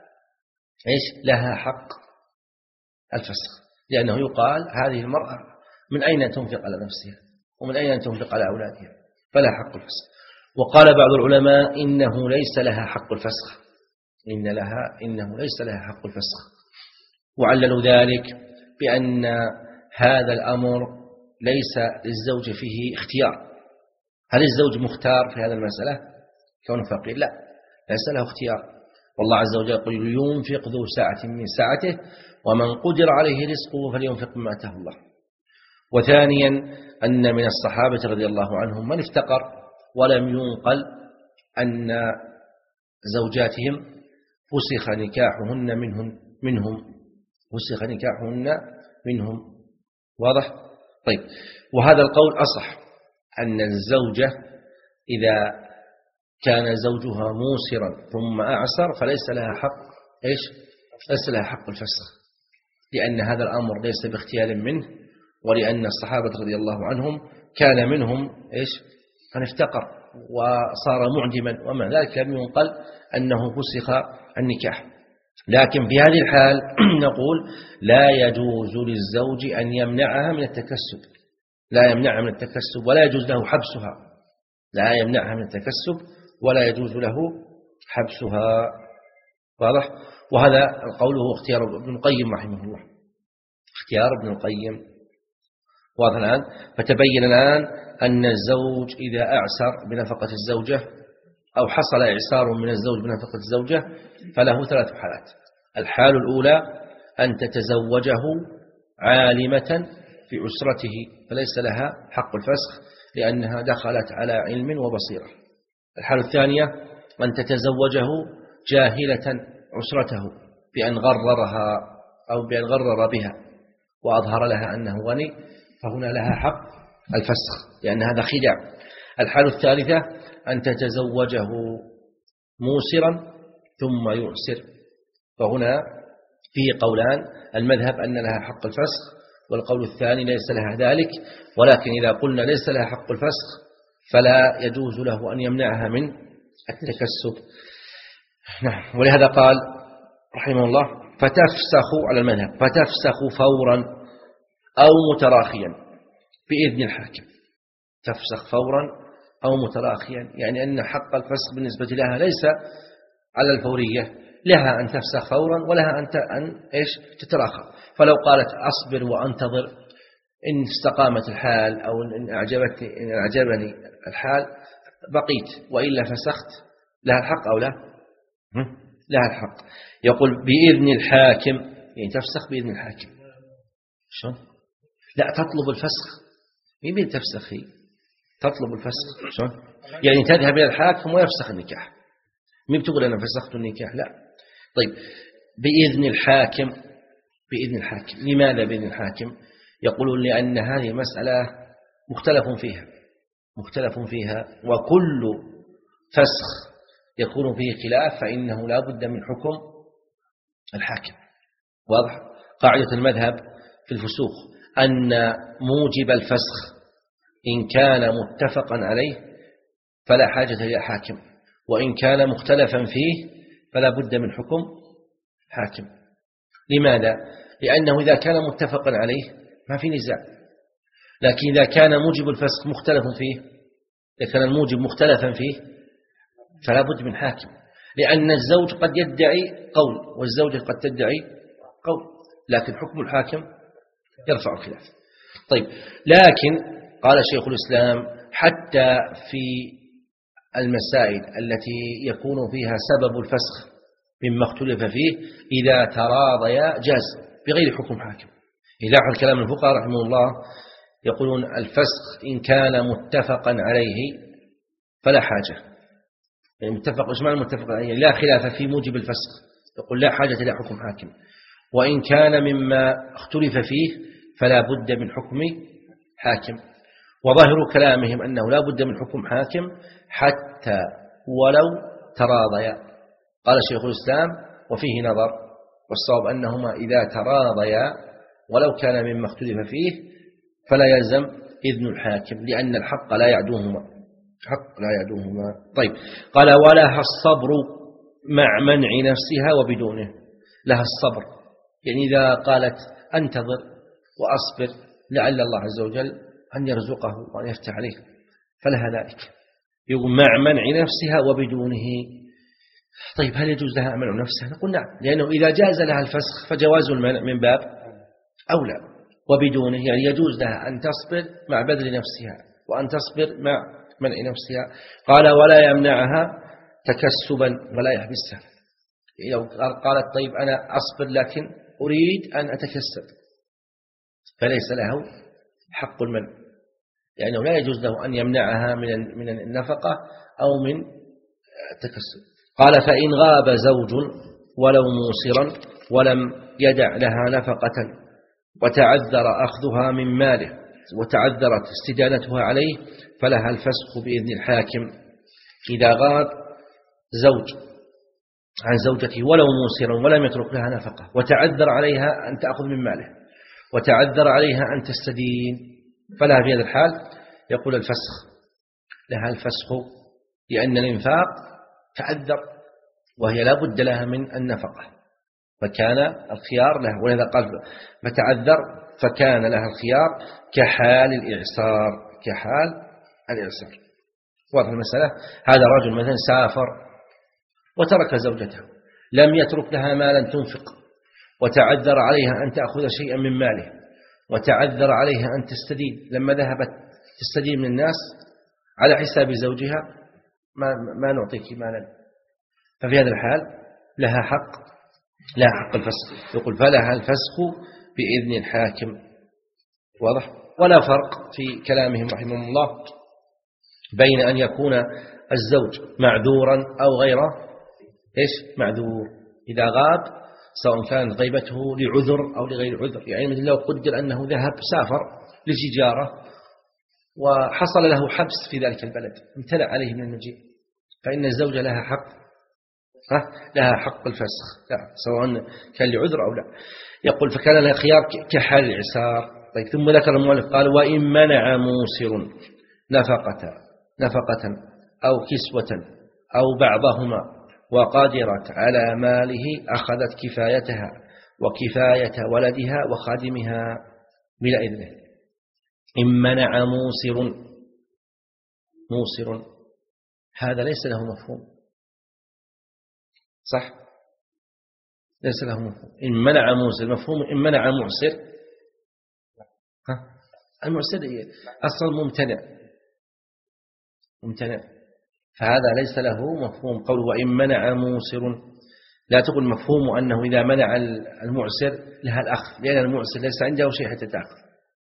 ايش لها حق الفسخ، لأنه يقال هذه المرأة من أين تنفق على نفسها ومن أين تنفق على أولادها، فلا حق الفسخ. وقال بعض العلماء إنه ليس لها حق الفسخ إن لها إنه ليس لها حق الفسخ، وعللوا ذلك بأن هذا الأمر ليس للزوج فيه اختيار. هل الزوج مختار في هذا المسألة كونه فقير؟ لا، ليس له اختيار. والله عز وجل يقول ينفق ذو سعة من سعته ومن قدر عليه رزقه فلينفق مما آتاه الله. وثانيا أن من الصحابة رضي الله عنهم من افتقر ولم ينقل أن زوجاتهم فسخ نكاحهن منهم منهم فسخ نكاحهن منهم. واضح؟ طيب، وهذا القول أصح، أن الزوجة إذا كان زوجها موسرا ثم أعسر فليس لها حق إيش؟ ليس لها حق الفسخ، لأن هذا الأمر ليس باختيار منه، ولأن الصحابة رضي الله عنهم كان منهم إيش؟ أن افتقر وصار معدما، ومع ذلك لم ينقل أنه فسخ النكاح. لكن في هذه الحال نقول لا يجوز للزوج أن يمنعها من التكسب، لا يمنعها من التكسب ولا يجوز له حبسها، لا يمنعها من التكسب ولا يجوز له حبسها. واضح؟ وهذا القول هو اختيار ابن القيم رحمه الله، اختيار ابن القيم. واضح الآن؟ فتبين الآن أن الزوج إذا أعسر بنفقة الزوجة أو حصل إعسار من الزوج بنفقة الزوجة فله ثلاث حالات. الحال الأولى أن تتزوجه عالمة في أسرته فليس لها حق الفسخ لأنها دخلت على علم وبصيرة. الحالة الثانية أن تتزوجه جاهلة أسرته بأن غررها أو بأن غرر بها وأظهر لها أنه غني، فهنا لها حق الفسخ لأن هذا خداع. الحالة الثالثة أن تتزوجه موسرا ثم يعسر، فهنا فيه قولان، المذهب أن لها حق الفسخ، والقول الثاني ليس لها ذلك، ولكن إذا قلنا ليس لها حق الفسخ فلا يجوز له أن يمنعها من التكسب. نعم. ولهذا قال رحمه الله فتفسخ على المذهب، فتفسخ فورا أو متراخيا بإذن الحاكم. تفسخ فورا أو متراخيا، يعني أن حق الفسخ بالنسبة لها ليس على الفورية، لها أن تفسخ فورا ولها أن أن إيش تتراخى. فلو قالت أصبر وأنتظر إن استقامت الحال أو إن أعجبتني إن أعجبني الحال بقيت، وإلا فسخت، لها الحق أو لا؟ لها الحق. يقول بإذن الحاكم، يعني تفسخ بإذن الحاكم. شلون؟ لا، تطلب الفسخ. مين تفسخ هي؟ تطلب الفسخ. شلون؟ يعني تذهب إلى الحاكم ويفسخ النكاح. مين بتقول أنا فسخت النكاح؟ لا. طيب، بإذن الحاكم، بإذن الحاكم. لماذا بإذن الحاكم؟ يقولون لأن هذه مسألة مختلف فيها مختلف فيها وكل فسخ يكون فيه خلاف فإنه لا بد من حكم الحاكم. واضح؟ قاعدة المذهب في الفسوخ أن موجب الفسخ إن كان متفقا عليه فلا حاجة إلى حاكم، وإن كان مختلفا فيه فلا بد من حكم حاكم. لماذا؟ لأنه إذا كان متفقا عليه ما في نزاع، لكن إذا كان موجب الفسخ مختلف فيه، إذا كان الموجب مختلفا فيه فلا بد من حاكم، لأن الزوج قد يدعي قول والزوجة قد تدعي قول، لكن حكم الحاكم يرفع الخلاف. طيب، لكن قال شيخ الإسلام حتى في المسائل التي يكون فيها سبب الفسخ مما اختلف فيه إذا تراضيا جاز بغير حكم حاكم. إذا حل كلام الفقهاء رحمه الله يقولون الفسخ إن كان متفقا عليه فلا حاجة، يعني متفق إيش معنى متفق عليه؟ لا خلاف في موجب الفسخ، يقول لا حاجة إلى حكم حاكم. وإن كان مما اختلف فيه فلا بد من حكم حاكم. وظاهر كلامهم أنه لا بد من حكم حاكم حتى ولو تراضيا. قال شيخ الإسلام وفيه نظر، والصواب أنهما إذا تراضيا ولو كان مما اختلف فيه فلا يلزم إذن الحاكم، لأن الحق لا يعدوهما حق لا يعدوهما. طيب، قال ولها الصبر مع منع نفسها وبدونه. لها الصبر، يعني إذا قالت أنتظر وأصبر لعل الله عز وجل أن يرزقه وأن يفتح عليه فلها ذلك. يقول مع منع نفسها وبدونه. طيب، هل يجوز لها منع نفسها؟ نقول نعم، لأنه إذا جاز لها الفسخ فجواز المنع من باب أولى. وبدونه يعني يجوز لها أن تصبر مع بذل نفسها وأن تصبر مع منع نفسها. قال ولا يمنعها تكسبا ولا يحبسها. لو قالت طيب أنا أصبر لكن أريد أن أتكسب فليس له حق المنع، لأنه لا يجوز له أن يمنعها من من النفقة أو من التكسب. قال فإن غاب زوج ولو موسرا ولم يدع لها نفقة وتعذر أخذها من ماله وتعذرت استدانتها عليه فلها الفسخ بإذن الحاكم إذا غاب زوج عن زوجته ولو موسرا ولم يترك لها نفقة وتعذر عليها أن تأخذ من ماله وتعذر عليها أن تستدين، فلها في هذا الحال يقول الفسخ، لها الفسخ لأن الإنفاق تعذر وهي لا بد لها من النفقة، فكان الخيار لها، ولذا قال فتعذر فكان لها الخيار كحال الإعسار، كحال الإعسار. واضح المسألة. هذا رجل مثلا سافر وترك زوجته، لم يترك لها مالا تنفق وتعذر عليها أن تأخذ شيئا من ماله وتعذر عليها أن تستدين، لما ذهبت تستدين من الناس على حساب زوجها ما, ما نعطيك مالا، ففي هذا الحال لها حق لها حق الفسخ، يقول فلها الفسخ بإذن الحاكم. واضح. ولا فرق في كلامهم رحمهم الله بين أن يكون الزوج معذورا أو غيره إيش معذور إذا غاب، سواء كانت غيبته لعذر أو لغير عذر. يعني مثل لو قدر أنه ذهب سافر لتجارة وحصل له حبس في ذلك البلد امتنع عليه من المجيء، فإن الزوجة لها حق ها لها حق الفسخ، لا سواء كان لعذر أو لا. يقول فكان لها خيار كحال الإعسار. طيب ثم ذكر المؤلف قال وإن منع موسر نفقة نفقة أو كسوة أو بعضهما وقدرت على ماله أخذت كفايتها وكفاية ولدها وخادمها بلا إذنه. إن منع موسر موسر هذا ليس له مفهوم، صح؟ ليس له مفهوم. إن منع موسر مفهوم إن منع معسر، ها المعسر أصلا ممتنع ممتنع، فهذا ليس له مفهوم. قوله وإن منع موسر لا تقول مفهوم أنه إذا منع المعسر لها الأخذ، لأن المعسر ليس عنده شيء حتى تأخذ،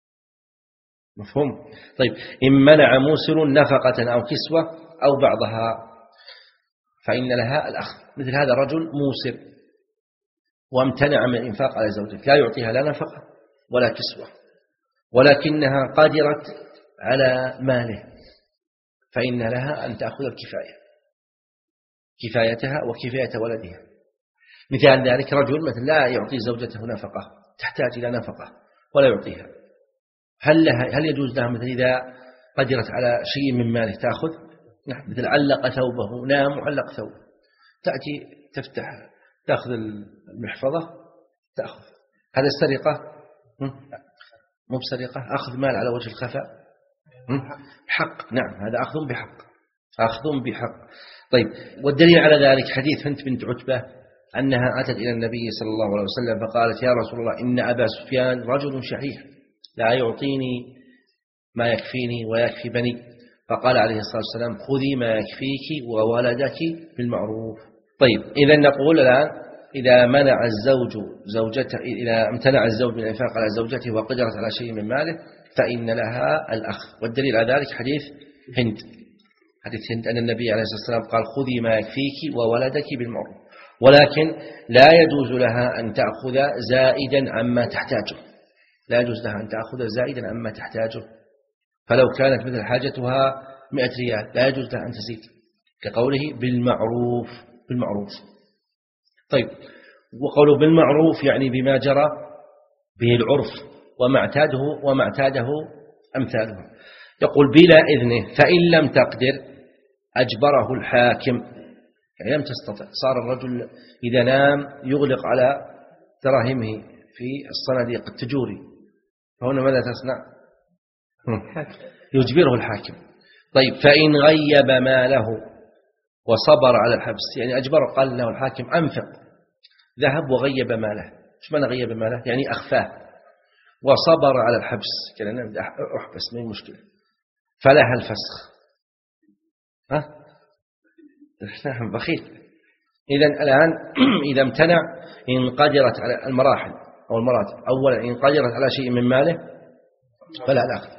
مفهوم. طيب إن منع موسر نفقة أو كسوة أو بعضها فإن لها الأخذ. مثل هذا رجل موسر وامتنع من الإنفاق على زوجته، لا يعطيها لا نفقة ولا كسوة، ولكنها قادرة على ماله، فإن لها أن تأخذ الكفاية، كفايتها وكفاية ولدها. مثال ذلك رجل مثلا لا يعطي زوجته نفقة، تحتاج إلى نفقة ولا يعطيها، هل لها هل يجوز لها مثل إذا قدرت على شيء من ماله تأخذ؟ نعم. مثل علق ثوبه، نام وعلق ثوبه، تأتي تفتح تأخذ المحفظة تأخذ. هذا السرقة؟ مو بسرقة، أخذ مال على وجه الخفاء بحق. نعم هذا أخذ بحق، أخذ بحق. طيب والدليل على ذلك حديث هند بنت عتبة أنها أتت إلى النبي صلى الله عليه وسلم فقالت يا رسول الله إن أبا سفيان رجل شحيح لا يعطيني ما يكفيني ويكفي بني، فقال عليه الصلاة والسلام خذي ما يكفيك وولدك بالمعروف. طيب إذا نقول الآن إذا منع الزوج زوجته، إذا امتنع الزوج من الإنفاق على زوجته وقدرت على شيء من ماله فإن لها الأخذ. والدليل على ذلك حديث هند، حديث هند أن النبي عليه الصلاة والسلام قال خذي ما يكفيك وولدك بالمعروف، ولكن لا يجوز لها أن تأخذ زائدا عما تحتاجه، لا يجوز لها أن تأخذ زائدا عما تحتاجه، فلو كانت مثل حاجتها مئة ريال لا يجوز لها أن تزيد، كقوله بالمعروف بالمعروف. طيب وقوله بالمعروف يعني بما جرى به العرف وما اعتاده وما اعتاده أمثاله. يقول بلا إذنه، فإن لم تقدر أجبره الحاكم، يعني لم تستطع، صار الرجل إذا نام يغلق على دراهمه في الصناديق التجوري، فهنا ماذا تصنع؟ يجبره الحاكم. طيب فإن غيب ماله وصبر على الحبس، يعني أجبره، قال له الحاكم أنفق، ذهب وغيب ماله. ايش معنى غيب ماله؟ يعني أخفاه، وصبر على الحبس، كان أحبس من المشكلة، فلها الفسخ. ها نعم بخيل. إذن الآن إذا امتنع إن قدرت على المراحل أو المراتب، أولا إن قدرت على شيء من ماله فلا الأخذ،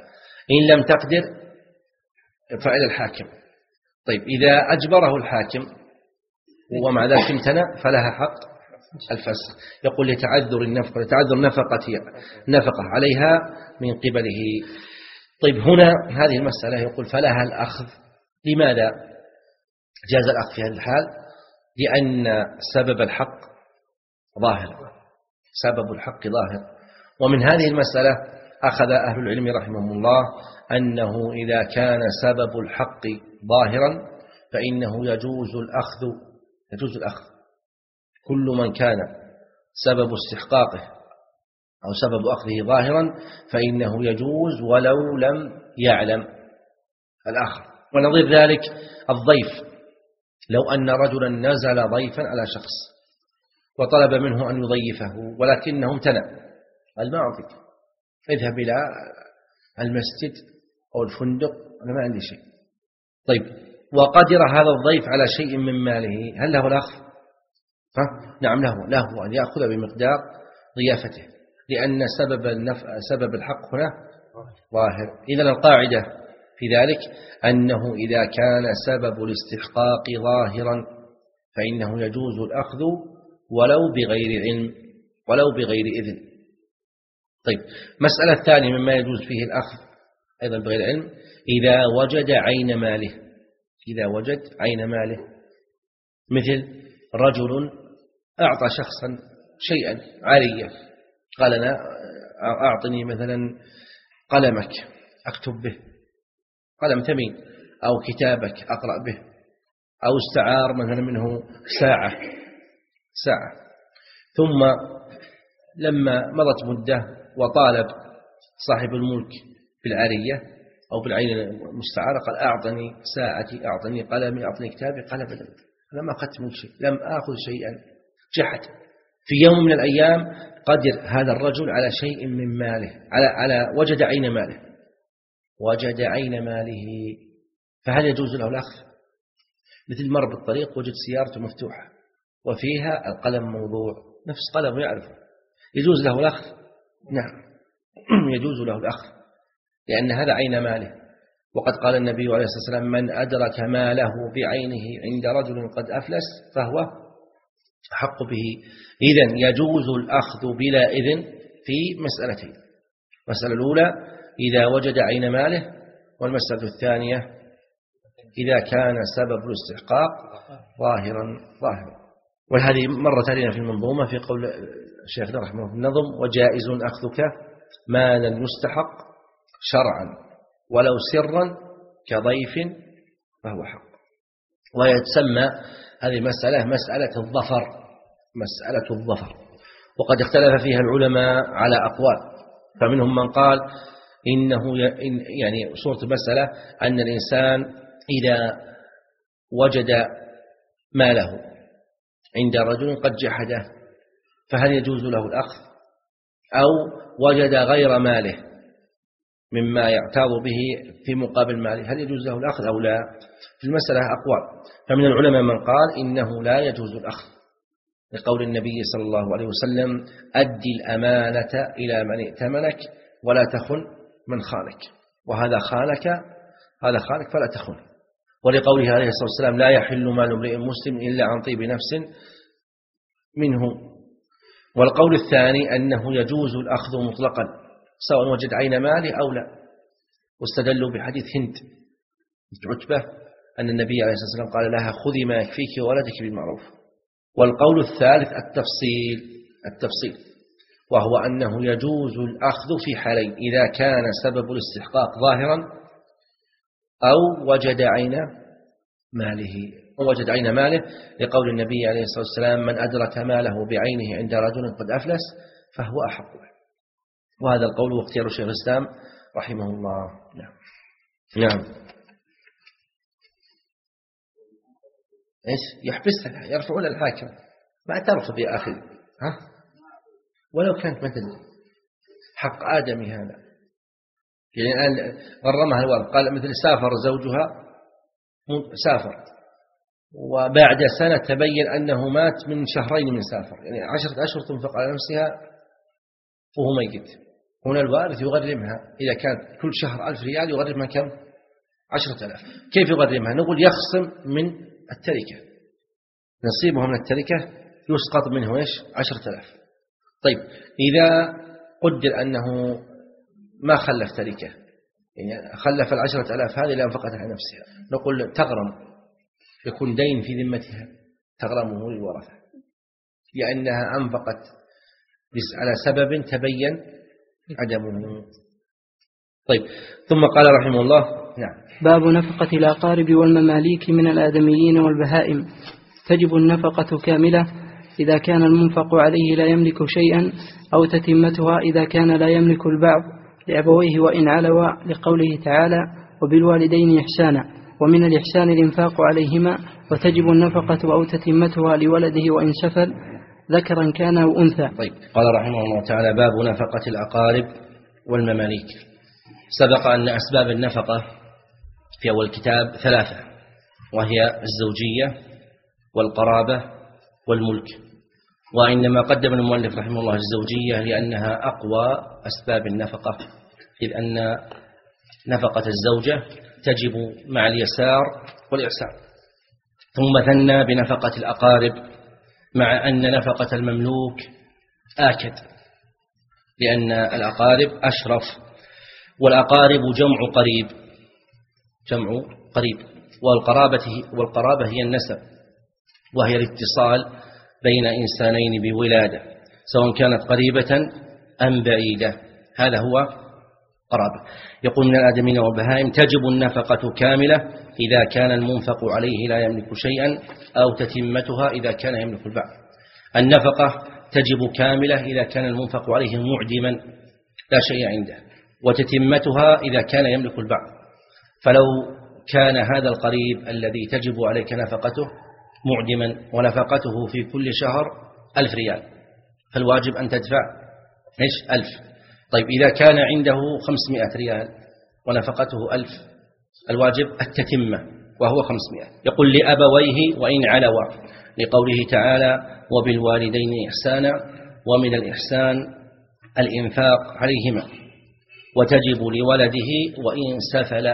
إن لم تقدر فإلى الحاكم. طيب إذا أجبره الحاكم ومع ذلك امتنع فلها حق الفسخ. يقول لتعذر النفقة لتعذر نفقة نفقة عليها من قبله. طيب هنا هذه المسألة يقول فلها الأخذ. لماذا جاز الأخذ في هذه الحال؟ لأن سبب الحق ظاهر، سبب الحق ظاهر. ومن هذه المسألة أخذ أهل العلم رحمهم الله أنه إذا كان سبب الحق ظاهرا فإنه يجوز الأخذ يجوز الأخذ كل من كان سبب استحقاقه أو سبب أخذه ظاهرا فإنه يجوز ولو لم يعلم الآخر. ونظير ذلك الضيف، لو أن رجلا نزل ضيفا على شخص وطلب منه أن يضيفه ولكنه امتنع، قال ما أعطيك، اذهب إلى المسجد أو الفندق أنا ما عندي شيء. طيب وقدر هذا الضيف على شيء من ماله، هل له الأخذ؟ ها؟ نعم له له أن يأخذ بمقدار ضيافته، لأن سبب النفع سبب الحق هنا ظاهر. إذن القاعدة في ذلك أنه إذا كان سبب الاستحقاق ظاهرا فإنه يجوز الأخذ ولو بغير علم ولو بغير إذن. طيب مسألة الثانية مما يجوز فيه الأخذ أيضا بغير علم إذا وجد عين ماله. إذا وجد عين ماله مثل رجل أعطى شخصا شيئا عارية، قال أنا أعطني مثلا قلمك أكتب به، قلم ثمين، أو كتابك أقرأ به، أو استعار مثلا منه ساعة ساعة ثم لما مضت مدة وطالب صاحب الملك بالعارية أو بالعين المستعارة قال أعطني ساعتي، أعطني قلمي، أعطني كتابي، قال بدل أنا ما أخذت منك شيء، لم آخذ شيئا، جحد. في يوم من الأيام قدر هذا الرجل على شيء من ماله، على على وجد عين ماله وجد عين ماله فهل يجوز له الأخذ؟ مثل مر بالطريق وجد سيارته مفتوحة وفيها القلم موضوع، نفس قلم يعرفه، يجوز له الأخذ؟ نعم يجوز له الأخذ، لأن هذا عين ماله. وقد قال النبي عليه الصلاة والسلام من أدرك ماله بعينه عند رجل قد أفلس فهو أحق به. إذن يجوز الأخذ بلا إذن في مسألتين: المسألة الأولى إذا وجد عين ماله، والمسألة الثانية إذا كان سبب الاستحقاق ظاهرا ظاهرا. وهذه مرة علينا في المنظومة في قول الشيخ رحمه الله النظم: وجائز أخذك مالا يستحق شرعا ولو سرا كضيف فهو حق. ويتسمى هذه المسألة مسألة الظفر، مسألة الظفر. وقد اختلف فيها العلماء على أقوال، فمنهم من قال إنه يعني صورة المسألة أن الإنسان إذا وجد ماله عند رجل قد جحده فهل يجوز له الأخذ، أو وجد غير ماله مما يعتاض به في مقابل ماله هل يجوز له الأخذ أو لا؟ في المسألة أقوال، فمن العلماء من قال إنه لا يجوز الأخذ لقول النبي صلى الله عليه وسلم: أدي الأمانة إلى من ائتمنك ولا تخن من خانك، وهذا خانك هذا خانك فلا تخن. ولقوله عليه الصلاة والسلام: لا يحل مال امرئ مسلم إلا عن طيب نفس منه. والقول الثاني أنه يجوز الأخذ مطلقا سواء وجد عين ماله أو لا، واستدلوا بحديث هند بنت عتبة أن النبي عليه الصلاة والسلام قال لها: خذي ما يكفيك وولدك بالمعروف. والقول الثالث التفصيل التفصيل وهو أنه يجوز الأخذ في حالين: إذا كان سبب الاستحقاق ظاهرا أو وجد عين ماله أو وجد عين ماله لقول النبي عليه الصلاة والسلام: من أدرك ماله بعينه عند رجل قد أفلس فهو أحق به. وهذا القول واختيار شيخ الإسلام رحمه الله. نعم نعم إيش يحبسها يرفعون الحاكم ما اعترف يا أخي، ها ولو كانت مثل حق آدمي هذا، يعني الآن غرمها الورق، قال مثل سافر زوجها سافر وبعد سنة تبين أنه مات من شهرين من سافر، يعني عشرة أشهر تنفق على نفسها وهو ميت، هنا الوارث يغرمها إذا كانت كل شهر ألف ريال يغرمها كم؟ عشرة آلاف. كيف يغرمها؟ نقول يخصم من التركة، نصيبه من التركة يسقط منه إيش؟ عشرة آلاف. طيب إذا قدر أنه ما خلف تركة، يعني خلف العشرة آلاف هذه لأنفقتها على نفسها، نقول تغرم، يكون دين في ذمتها تغرمه للورثة لأنها أنفقت على سبب تبين عدمه. طيب ثم قال رحمه الله: نعم. باب نفقة الأقارب والمماليك من الآدميين والبهائم. تجب النفقة كاملة إذا كان المنفق عليه لا يملك شيئا، أو تتمتها إذا كان لا يملك البعض لأبويه وإن علوا، لقوله تعالى: وبالوالدين إحسانا. ومن الإحسان الإنفاق عليهما، وتجب النفقة أو تتمتها لولده وإن سفل ذكرا كان أو أنثى. طيب قال رحمه الله تعالى: باب نفقة الأقارب والمماليك. سبق أن أسباب النفقة في أول الكتاب ثلاثة، وهي الزوجية والقرابة والملك، وإنما قدم المؤلف رحمه الله الزوجية لأنها أقوى أسباب النفقة، إذ أن نفقة الزوجة تجب مع اليسار والإحسان. ثم ثنى بنفقة الأقارب، مع أن نفقة المملوك آكد، لأن الأقارب أشرف، والأقارب جمع قريب، جمع قريب، والقرابة والقرابة هي النسب، وهي الاتصال بين إنسانين بولادة، سواء كانت قريبة أم بعيدة، هذا هو قرابة. يقول: من الآدمين والبهائم تجب النفقة كاملة إذا كان المنفق عليه لا يملك شيئا، أو تتمتها إذا كان يملك البعض. النفقة تجب كاملة إذا كان المنفق عليه معدما لا شيء عنده، وتتمتها إذا كان يملك البعض. فلو كان هذا القريب الذي تجب عليك نفقته معدما ونفقته في كل شهر ألف ريال، فالواجب أن تدفع إيش؟ ألف. طيب إذا كان عنده خمسمائة ريال ونفقته ألف، الواجب التتمة وهو خمسمائة. يقول: لأبويه وإن علوا، لقوله تعالى: وبالوالدين إحسانا. ومن الإحسان الإنفاق عليهما. وتجب لولده وإن سفل،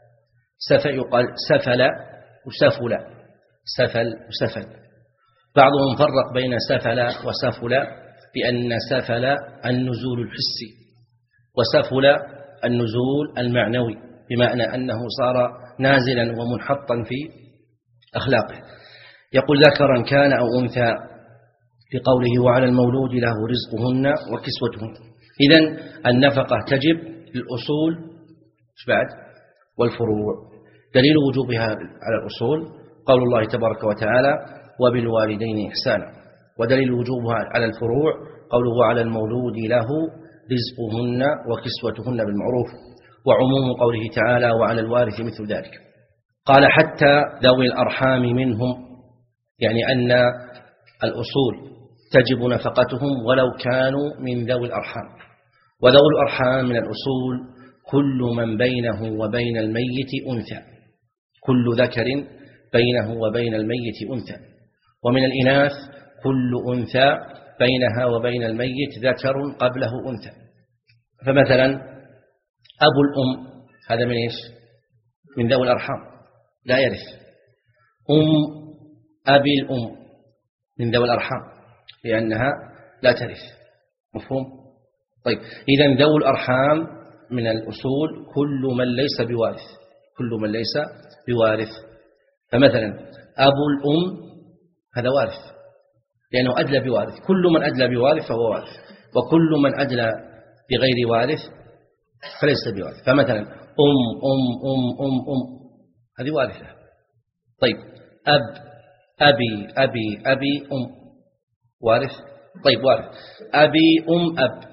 سفل يقال سفل وسفل، سفل وسفل. بعضهم فرق بين سفل وسفل بأن سفل النزول الحسي، وسفل النزول المعنوي، بمعنى أنه صار نازلا ومنحطا في أخلاقه. يقول: ذكرا كان أو أنثى، لقوله: وعلى المولود له رزقهن وكسوتهن. إذن النفقة تجب للأصول بعد والفروع. دليل وجوبها على الأصول قول الله تبارك وتعالى: وبالوالدين إحسانا. ودليل وجوبها على الفروع قوله: وعلى المولود له رزقهن وكسوتهن بالمعروف، وعموم قوله تعالى: وعلى الوارث مثل ذلك. قال: حتى ذوي الأرحام منهم، يعني أن الأصول تجب نفقتهم ولو كانوا من ذوي الأرحام. وذوي الأرحام من الأصول كل من بينه وبين الميت أنثى، كل ذكر بينه وبين الميت أنثى. ومن الإناث كل أنثى بينها وبين الميت ذكر قبله أنثى. فمثلا أبو الأم هذا من إيش؟ من ذوي الأرحام، لا يرث. أم أبي الأم من ذوي الأرحام، لأنها لا ترث. مفهوم؟ طيب إذن ذوي الأرحام من الأصول كل من ليس بوارث، كل من ليس بوارث. فمثلا أبو الأم هذا وارث، لأنه أدلى بوارث. كل من أدلى بوارث فهو وارث، وكل من أدلى بغير وارث فليس بوارث. فمثلا أم أم أم أم أم هذه وارثة. طيب أب أبي أبي أبي أم وارث. طيب وارث. أبي أم أب،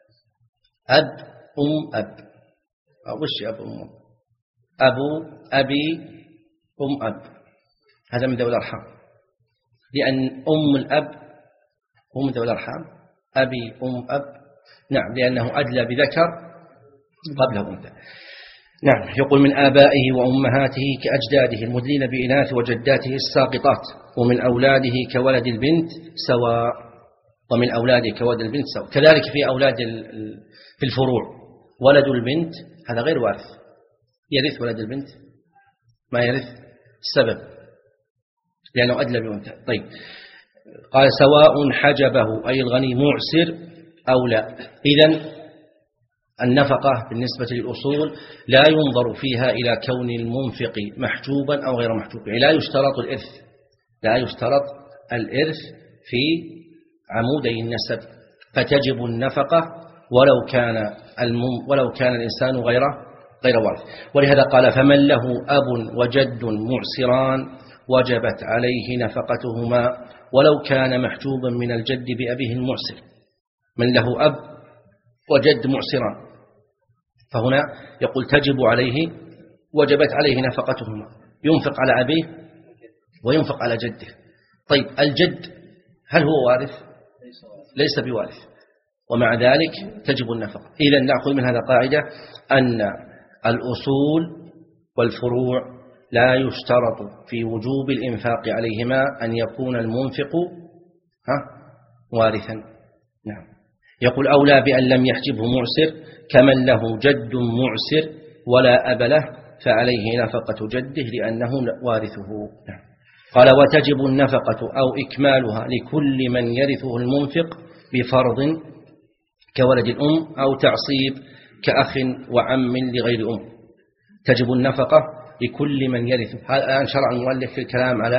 أب أم أب، وش أب أم؟ أبو أبي أم أب، هذا من ذوي الأرحام، لأن أم الأب هم ذوي الأرحام. أبي أم أب، نعم، لأنه أدلى بذكر قبله أنثى. نعم. يقول: من آبائه وأمهاته كأجداده المدلين بإناث، وجداته الساقطات، ومن أولاده كولد البنت سواء. ومن أولادي كولد البنت سواء. كذلك في أولاد في الفروع ولد البنت هذا غير وارث، يرث ولد البنت ما يرث السبب لأنه أدلى بأنثى. طيب قال سواء حجبه أي الغني معسر أو لا. إذن النفقة بالنسبة للأصول لا ينظر فيها إلى كون المنفق محجوبا أو غير محجوب، لا يشترط الإرث لا يشترط الإرث في عمودي النسب، فتجب النفقة ولو كان ولو كان الإنسان غير غير وارث. ولهذا قال فمن له أب وجد معسران وجبت عليه نفقتهما ولو كان محجوبا من الجد بأبيه المعسر. من له أب وجد معسران فهنا يقول تجب عليه وجبت عليه نفقتهما، ينفق على أبيه وينفق على جده. طيب الجد هل هو وارث؟ ليس بوارث، ومع ذلك تجب النفقة. إذن نأخذ من هذا قاعدة أن الأصول والفروع لا يشترط في وجوب الإنفاق عليهما أن يكون المنفق ها وارثا. نعم. يقول أولى بأن لم يحجبه معسر كمن له جد معسر ولا أب له فعليه نفقة جده لأنه وارثه. نعم. قال وتجب النفقة أو إكمالها لكل من يرثه المنفق بفرض كولد الأم أو تعصيب كأخ وعم لغير أم. تجب النفقة لكل من يرثه. الآن شرع المؤلف في الكلام على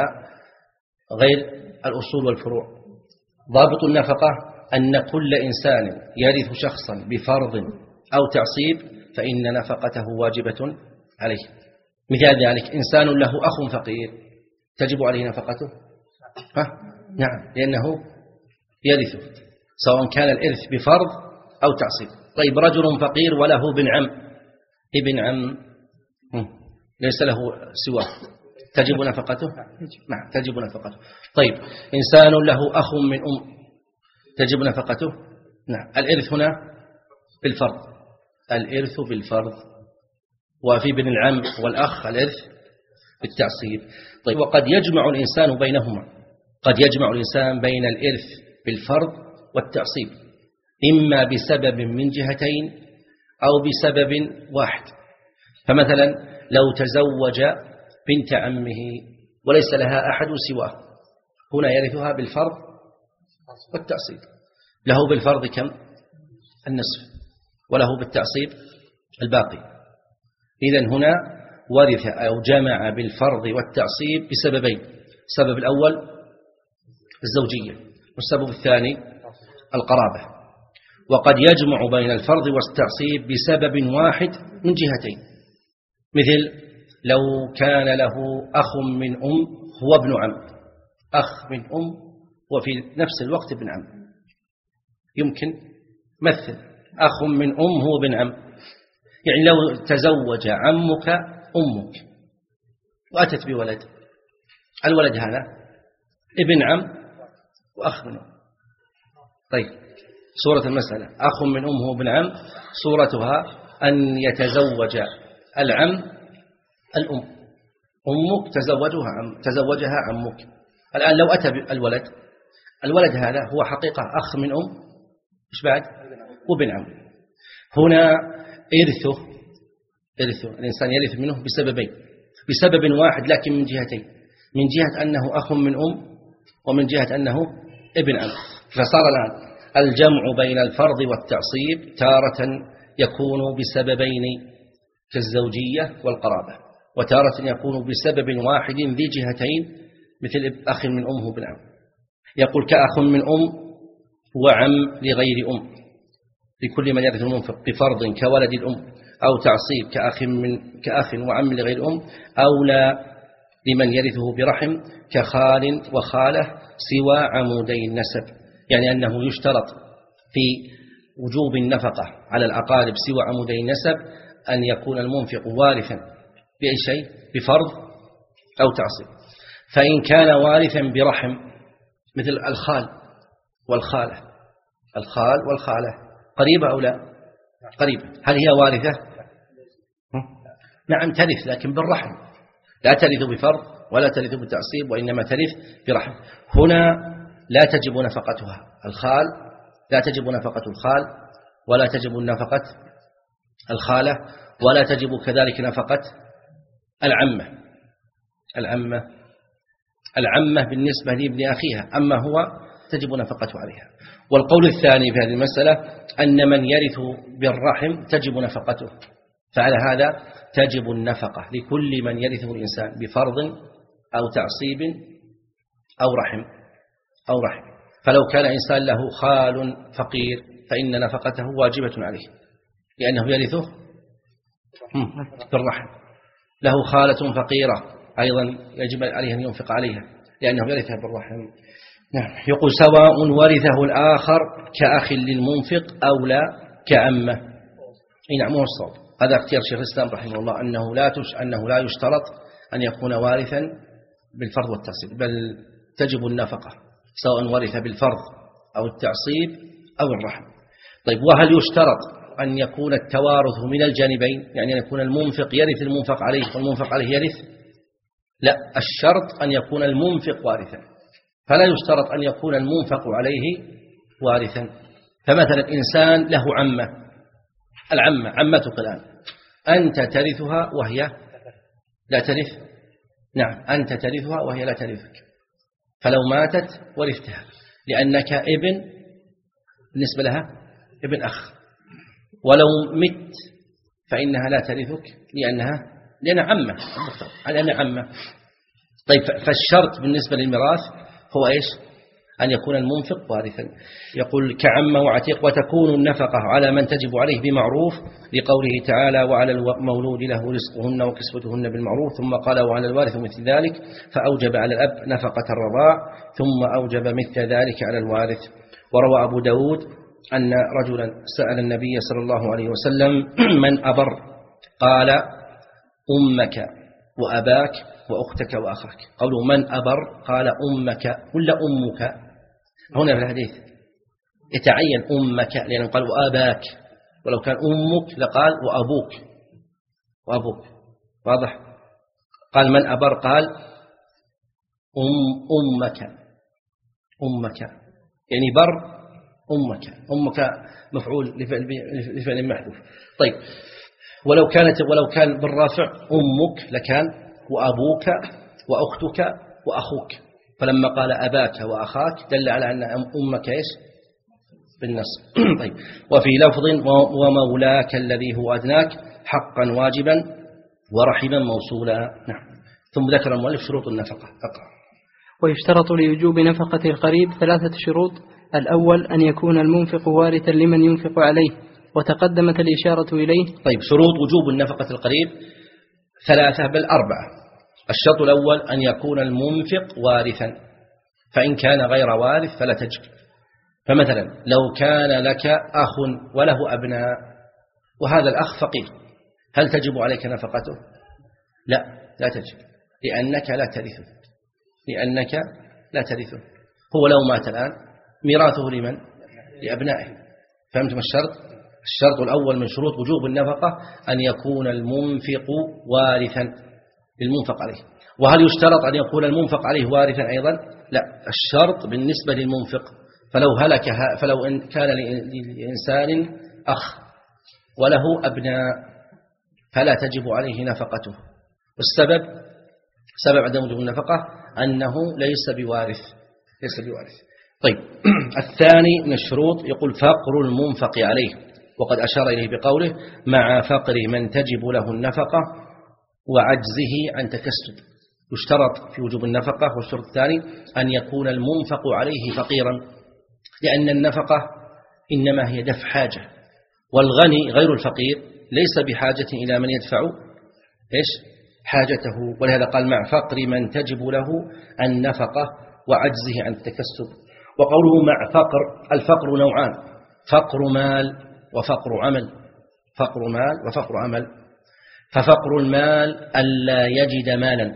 غير الأصول والفروع. ضابط النفقة أن كل إنسان يرث شخصا بفرض أو تعصيب فإن نفقته واجبة عليه. مثال ذلك إنسان له أخ فقير تجب عليه نفقته؟ ها؟ نعم، لأنه يرثه سواء كان الإرث بفرض أو تعصيب. طيب رجل فقير وله ابن عم ابن عم ليس له سواه تجب نفقته؟ نعم تجب نفقته. طيب إنسان له أخ من أم تجب نفقته؟ نعم. الإرث هنا بالفرض، الإرث بالفرض، وفي ابن العم والأخ الإرث بالتعصيب. طيب وقد يجمع الإنسان بينهما، قد يجمع الإنسان بين الإرث بالفرض والتعصيب إما بسبب من جهتين أو بسبب واحد. فمثلا لو تزوج بنت عمه وليس لها أحد سواه هنا يرثها بالفرض والتعصيب. له بالفرض كم؟ النصف، وله بالتعصيب الباقي. إذن هنا ورث أو جمع بالفرض والتعصيب بسببين: السبب الأول الزوجية، والسبب الثاني القرابة. وقد يجمع بين الفرض والتعصيب بسبب واحد من جهتين، مثل لو كان له أخ من أم هو ابن عم، أخ من أم وفي نفس الوقت ابن عم. يمكن مثل أخ من أم هو ابن عم، يعني لو تزوج عمك أمك وأتت بولد، الولد هذا ابن عم وأخ من أم. طيب صورة المسألة أخ من أم هو ابن عم، صورتها أن يتزوج العم الأم، أمك تزوجها عم تزوجها عمك. الآن لو أتى الولد، الولد هذا هو حقيقة أخ من أم إيش بعد وابن عم. هنا إرثه إرثه الإنسان يرث منه بسببين، بسبب واحد لكن من جهتين، من جهة أنه أخ من أم ومن جهة أنه ابن عم. فصار الآن الجمع بين الفرض والتعصيب تارة يكون بسببين كالزوجية والقرابة، وتارة يكون بسبب واحد ذي جهتين مثل أخ من أم وابن عم. يقول كأخ من أم وعم لغير أم لكل من يرث المنفق بفرض كولد الأم أو تعصيب كأخ من كأخ وعم لغير أم، أو لا لمن يرثه برحم كخال وخالة سوى عمودي النسب، يعني أنه يشترط في وجوب النفقة على الأقارب سوى عمودي النسب أن يكون المنفق وارثا بأي شيء بفرض أو تعصيب. فإن كان وارثا برحم مثل الخال والخالة، الخال والخالة قريبة أو لا قريبة، هل هي وارثة؟ نعم ترث لكن بالرحم، لا ترث بفرض ولا ترث بالتعصيب وإنما ترث برحم. هنا لا تجب نفقتها. الخال لا تجب نفقة الخال، ولا تجب نفقة الخالة، ولا تجب كذلك نفقة العمة. العمة العمة بالنسبة لابن أخيها، أما هو تجب نفقته عليها. والقول الثاني في هذه المسألة أن من يرث بالرحم تجب نفقته، فعلى هذا تجب النفقة لكل من يرثه الإنسان بفرض أو تعصيب أو رحم أو رحم. فلو كان إنسان له خال فقير فإن نفقته واجبة عليه لأنه يرثه بالرحم. له خالة فقيرة أيضا يجب عليه أن ينفق عليها لأنه يرثها بالرحم. نعم. يقول سواء ورثه الآخر كأخ للمنفق أو لا كعمة. نعم مو الصواب. هذا اختيار شيخ الإسلام رحمه الله أنه لا تش أنه لا يشترط أن يكون وارثا بالفرض والتعصيب، بل تجب النفقة سواء ورث بالفرض أو التعصيب أو الرحم. طيب وهل يشترط أن يكون التوارث من الجانبين، يعني أن يكون المنفق يرث المنفق عليه والمنفق عليه يرث؟ لا، الشرط أن يكون المنفق وارثا، فلا يشترط أن يكون المنفق عليه وارثا. فمثلا إنسان له عمة، العمة عمتك الآن أنت ترثها وهي لا ترث. نعم أنت ترثها وهي لا ترثك، فلو ماتت ورثتها لأنك ابن بالنسبة لها ابن أخ. ولو مت فإنها لا ترثك لأنها لأنها عمة لأنها عمة. طيب فالشرط بالنسبة للميراث هو إيش؟ أن يكون المنفق وارثا. يقول كعمة وعتيق. وتكون النفقة على من تجب عليه بمعروف لقوله تعالى وعلى المولود له رزقهن وكسوتهن بالمعروف، ثم قال وعلى الوارث مثل ذلك، فأوجب على الأب نفقة الرضاع ثم أوجب مثل ذلك على الوارث. وروى أبو داود أن رجلا سأل النبي صلى الله عليه وسلم من أبر؟ قال أمك وأباك وأختك وأخاك. قالوا من أبر؟ قال أمك ولا أمك. هنا في الحديث يتعين أمك لأنه قال وأباك، ولو كان أمك لقال وأبوك وأبوك. واضح؟ قال من أبر قال أم أمك أمك يعني بر أمك. أمك مفعول لفعل محذوف. طيب ولو كانت ولو كان بالرافع أمك لكان وأبوك وأختك وأخوك، فلما قال أباك وأخاك دل على أن أمك إيش بالنصب. طيب وفي لفظ ومولاك الذي هو أدناك حقا واجبا ورحما موصولا. نعم. ثم ذكر المؤلف شروط النفقة. أقرأ. ويشترط لوجوب نفقة القريب ثلاثة شروط. الأول أن يكون المنفق وارثا لمن ينفق عليه، وتقدمت الإشارة إليه. طيب شروط وجوب النفقة القريب ثلاثة بل أربعة. الشرط الأول أن يكون المنفق وارثا، فإن كان غير وارث فلا تجب. فمثلا لو كان لك أخ وله أبناء وهذا الأخ فقير، هل تجب عليك نفقته؟ لا لا تجب، لأنك لا ترثه لأنك لا ترثه. هو لو مات الآن ميراثه لمن؟ لأبنائه. فهمتم الشرط؟ الشرط الأول من شروط وجوب النفقة أن يكون المنفق وارثا للمنفق عليه. وهل يشترط أن يكون المنفق عليه وارثا أيضا؟ لا، الشرط بالنسبة للمنفق. فلو هلك فلو إن كان لإنسان أخ وله أبناء فلا تجب عليه نفقته. والسبب سبب عدم وجوب النفقة أنه ليس بوارث ليس بوارث. طيب الثاني من الشروط يقول فقر المنفق عليه، وقد أشار إليه بقوله مع فقر من تجب له النفقة وعجزه عن تكسب. يشترط في وجوب النفقة. والشرط الثاني أن يكون المنفق عليه فقيرا، لأن النفقة إنما هي دفع حاجة، والغني غير الفقير ليس بحاجة إلى من يدفع إيش حاجته. ولهذا قال مع فقر من تجب له النفقة وعجزه عن التكسب. وقوله مع فقر، الفقر نوعان: فقر مال وفقر عمل. فقر مال وفقر عمل. ففقر المال ألا يجد مالا،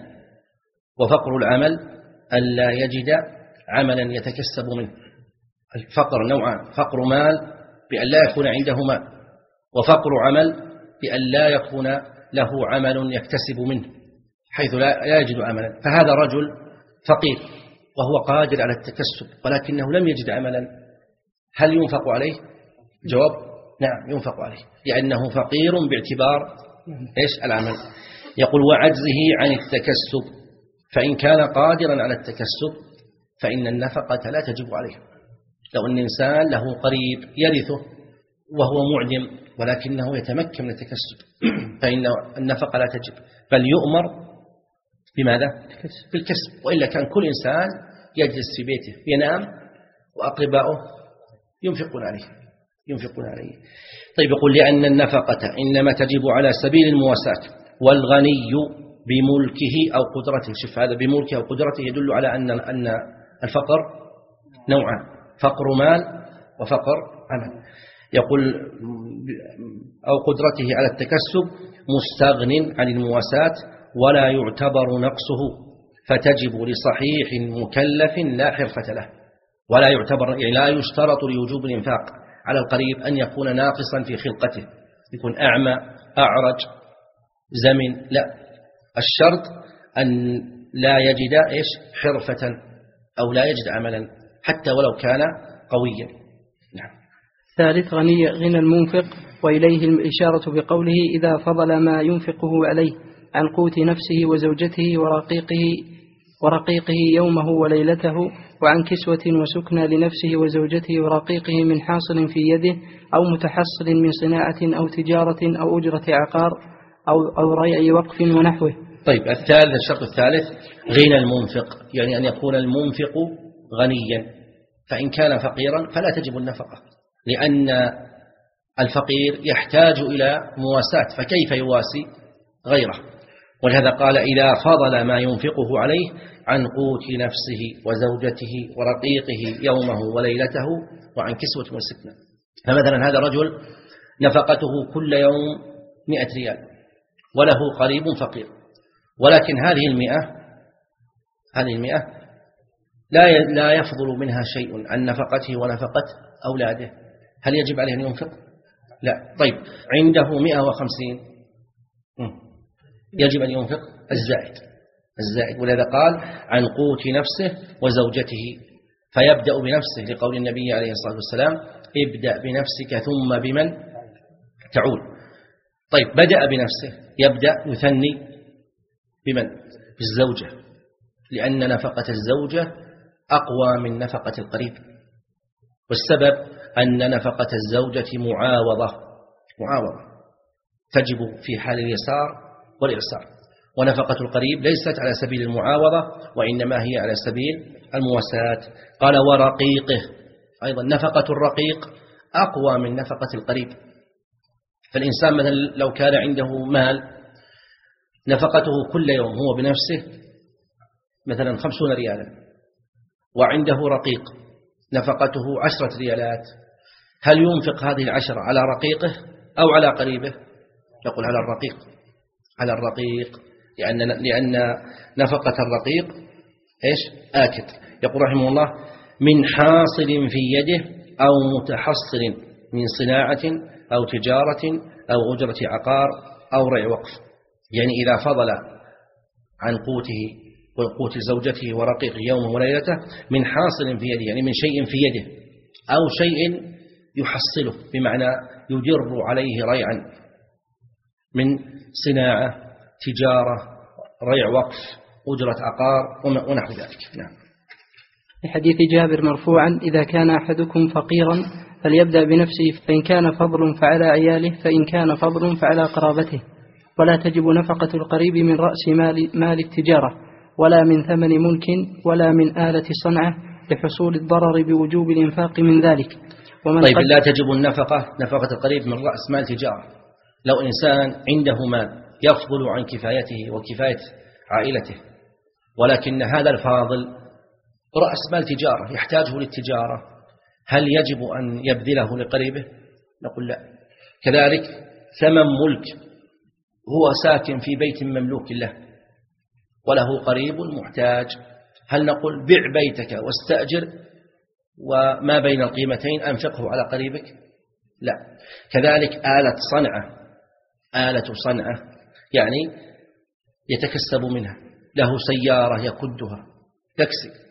وفقر العمل ألا يجد عملا يتكسب منه. الفقر نوعان: فقر مال بأن لا يكون عنده مال، وفقر عمل بأن لا يكون له عمل يكتسب منه حيث لا يجد عملا. فهذا رجل فقير وهو قادر على التكسب ولكنه لم يجد عملا، هل ينفق عليه؟ جواب نعم ينفق عليه، لأنه فقير باعتبار إيش العمل. يقول وعجزه عن التكسب، فإن كان قادرا على التكسب فإن النفقة لا تجب عليه. لو أن إنسان له قريب يرثه وهو معدم ولكنه يتمكن من التكسب فإن النفقة لا تجب، بل يؤمر بماذا؟ بالكسب. وإلا كان كل إنسان يجلس في بيته ينام وأقرباؤه ينفقون عليه ينفقون عليه طيب يقول لأن النفقة إنما تجب على سبيل المواساة، والغني بملكه أو قدرته. شوف هذا بملكه أو قدرته يدل على أن أن الفقر نوعان، فقر مال وفقر عمل. يقول أو قدرته على التكسب مستغن عن المواساة ولا يعتبر نقصه، فتجب لصحيح مكلف لا حرفة له. ولا يعتبر يعني لا يشترط لوجوب الإنفاق على القريب أن يكون ناقصا في خلقته، يكون أعمى أعرج زمن، لا، الشرط أن لا يجد إيش حرفة أو لا يجد عملا حتى ولو كان قويا. نعم. ثالث غني غنى المنفق، وإليه الإشارة بقوله إذا فضل ما ينفقه عليه عن قوت نفسه وزوجته ورقيقه ورقيقه يومه وليلته، وعن كسوة وسكنى لنفسه وزوجته ورقيقه من حاصل في يده أو متحصل من صناعة أو تجارة أو أجرة عقار أو, أو ريع وقف ونحوه. طيب الثالث الشرط الثالث غنى المنفق، يعني أن يكون المنفق غنيا، فإن كان فقيرا فلا تجب النفقة، لأن الفقير يحتاج إلى مواساة، فكيف يواسي غيره؟ ولهذا قال إذا فضل ما ينفقه عليه عن قوت نفسه وزوجته ورقيقه يومه وليلته وعن كسوة وسكنى. فمثلا هذا رجل نفقته كل يوم مئة ريال وله قريب فقير، ولكن هذه المئة هذه المئة لا لا يفضل منها شيء عن نفقته ونفقة أولاده، هل يجب عليه أن ينفق؟ لا. طيب عنده مئة وخمسين يجب أن ينفق الزائد الزائد ولهذا قال عن قوت نفسه وزوجته، فيبدأ بنفسه لقول النبي عليه الصلاة والسلام ابدأ بنفسك ثم بمن تعول. طيب بدأ بنفسه، يبدأ يثني بمن؟ بالزوجة، لأن نفقة الزوجة أقوى من نفقة القريب، والسبب أن نفقة الزوجة معاوضة معاوضة تجب في حال اليسار والإعسار، ونفقة القريب ليست على سبيل المعاوضة وإنما هي على سبيل المواساة. قال ورقيقه، أيضا نفقة الرقيق أقوى من نفقة القريب. فالإنسان مثلا لو كان عنده مال نفقته كل يوم هو بنفسه مثلا خمسون ريالا، وعنده رقيق نفقته عشرة ريالات، هل ينفق هذه العشرة على رقيقه أو على قريبه؟ يقول على الرقيق على الرقيق لأن لأن نفقة الرقيق إيش آكد. يقول رحمه الله من حاصل في يده أو متحصل من صناعة أو تجارة أو أجرة عقار أو ريع وقف، يعني إذا فضل عن قوته وقوت زوجته ورقيق يومه وليلته من حاصل في يده، يعني من شيء في يده أو شيء يحصله بمعنى يدر عليه ريعا من صناعة تجارة ريع وقف أجرة عقار ونحو ذلك. نعم. لحديث جابر مرفوعا إذا كان أحدكم فقيرا فليبدأ بنفسه، فإن كان فضل فعلى عياله، فإن كان فضل فعلى قرابته. ولا تجب نفقة القريب من رأس مال, مال التجارة ولا من ثمن ملك ولا من آلة صنعة لحصول الضرر بوجوب الإنفاق من ذلك. ومن طيب لا تجب النفقة نفقة القريب من رأس مال تجارة. لو إنسان عنده مال يفضل عن كفايته وكفاية عائلته، ولكن هذا الفاضل رأس مال تجارة يحتاجه للتجارة، هل يجب أن يبذله لقريبه؟ نقول لا. كذلك ثمن ملك، هو ساكن في بيت مملوك له وله قريب محتاج، هل نقول بع بيتك واستأجر وما بين القيمتين أنفقه على قريبك؟ لا. كذلك آلة صنعة آلة صنعة يعني يتكسب منها، له سيارة يكدها تكسي،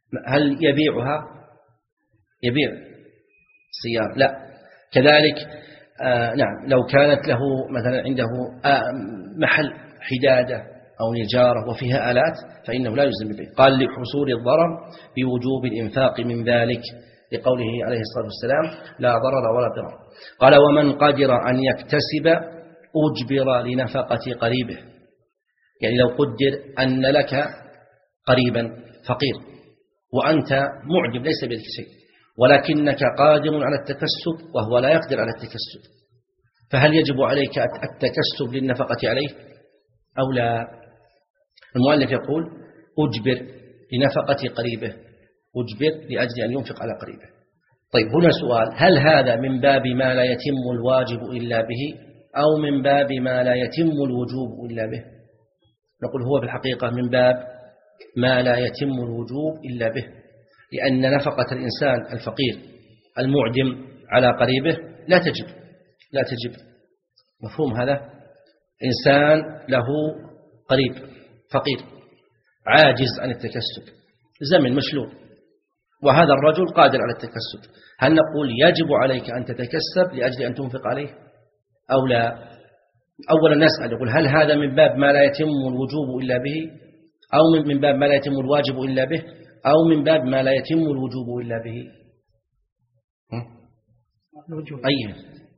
هل يبيعها؟ يبيع سيارة؟ لا. كذلك آه نعم لو كانت له مثلا عنده آه محل حدادة أو نجارة وفيها آلات فإنه لا يلزم بالبيع. قال لحصول الضرر بوجوب الإنفاق من ذلك لقوله عليه الصلاة والسلام لا ضرر ولا ضرر. قال ومن قدر أن يكتسب أجبر لنفقة قريبه. يعني لو قدر أن لك قريبا فقير وأنت معجب ليس بيدك شيء ولكنك قادر على التكسب وهو لا يقدر على التكسب، فهل يجب عليك التكسب للنفقة عليه أو لا؟ المؤلف يقول أجبر لنفقة قريبه، أجبر لأجل أن ينفق على قريبه. طيب هنا سؤال، هل هذا من باب ما لا يتم الواجب إلا به أو من باب ما لا يتم الوجوب إلا به؟ نقول هو بالحقيقة من باب ما لا يتم الوجوب إلا به، لأن نفقة الإنسان الفقير المعدم على قريبه لا تجب لا تجب مفهوم هذا؟ إنسان له قريب فقير عاجز عن التكسب زمن مشلول وهذا الرجل قادر على التكسب، هل نقول يجب عليك أن تتكسب لأجل أن تنفق عليه أو لا؟ أولا نسأل يقول هل هذا من باب ما لا يتم الوجوب إلا به أو من باب ما لا يتم الواجب إلا به أو من باب ما لا يتم الوجوب إلا به؟ أيه؟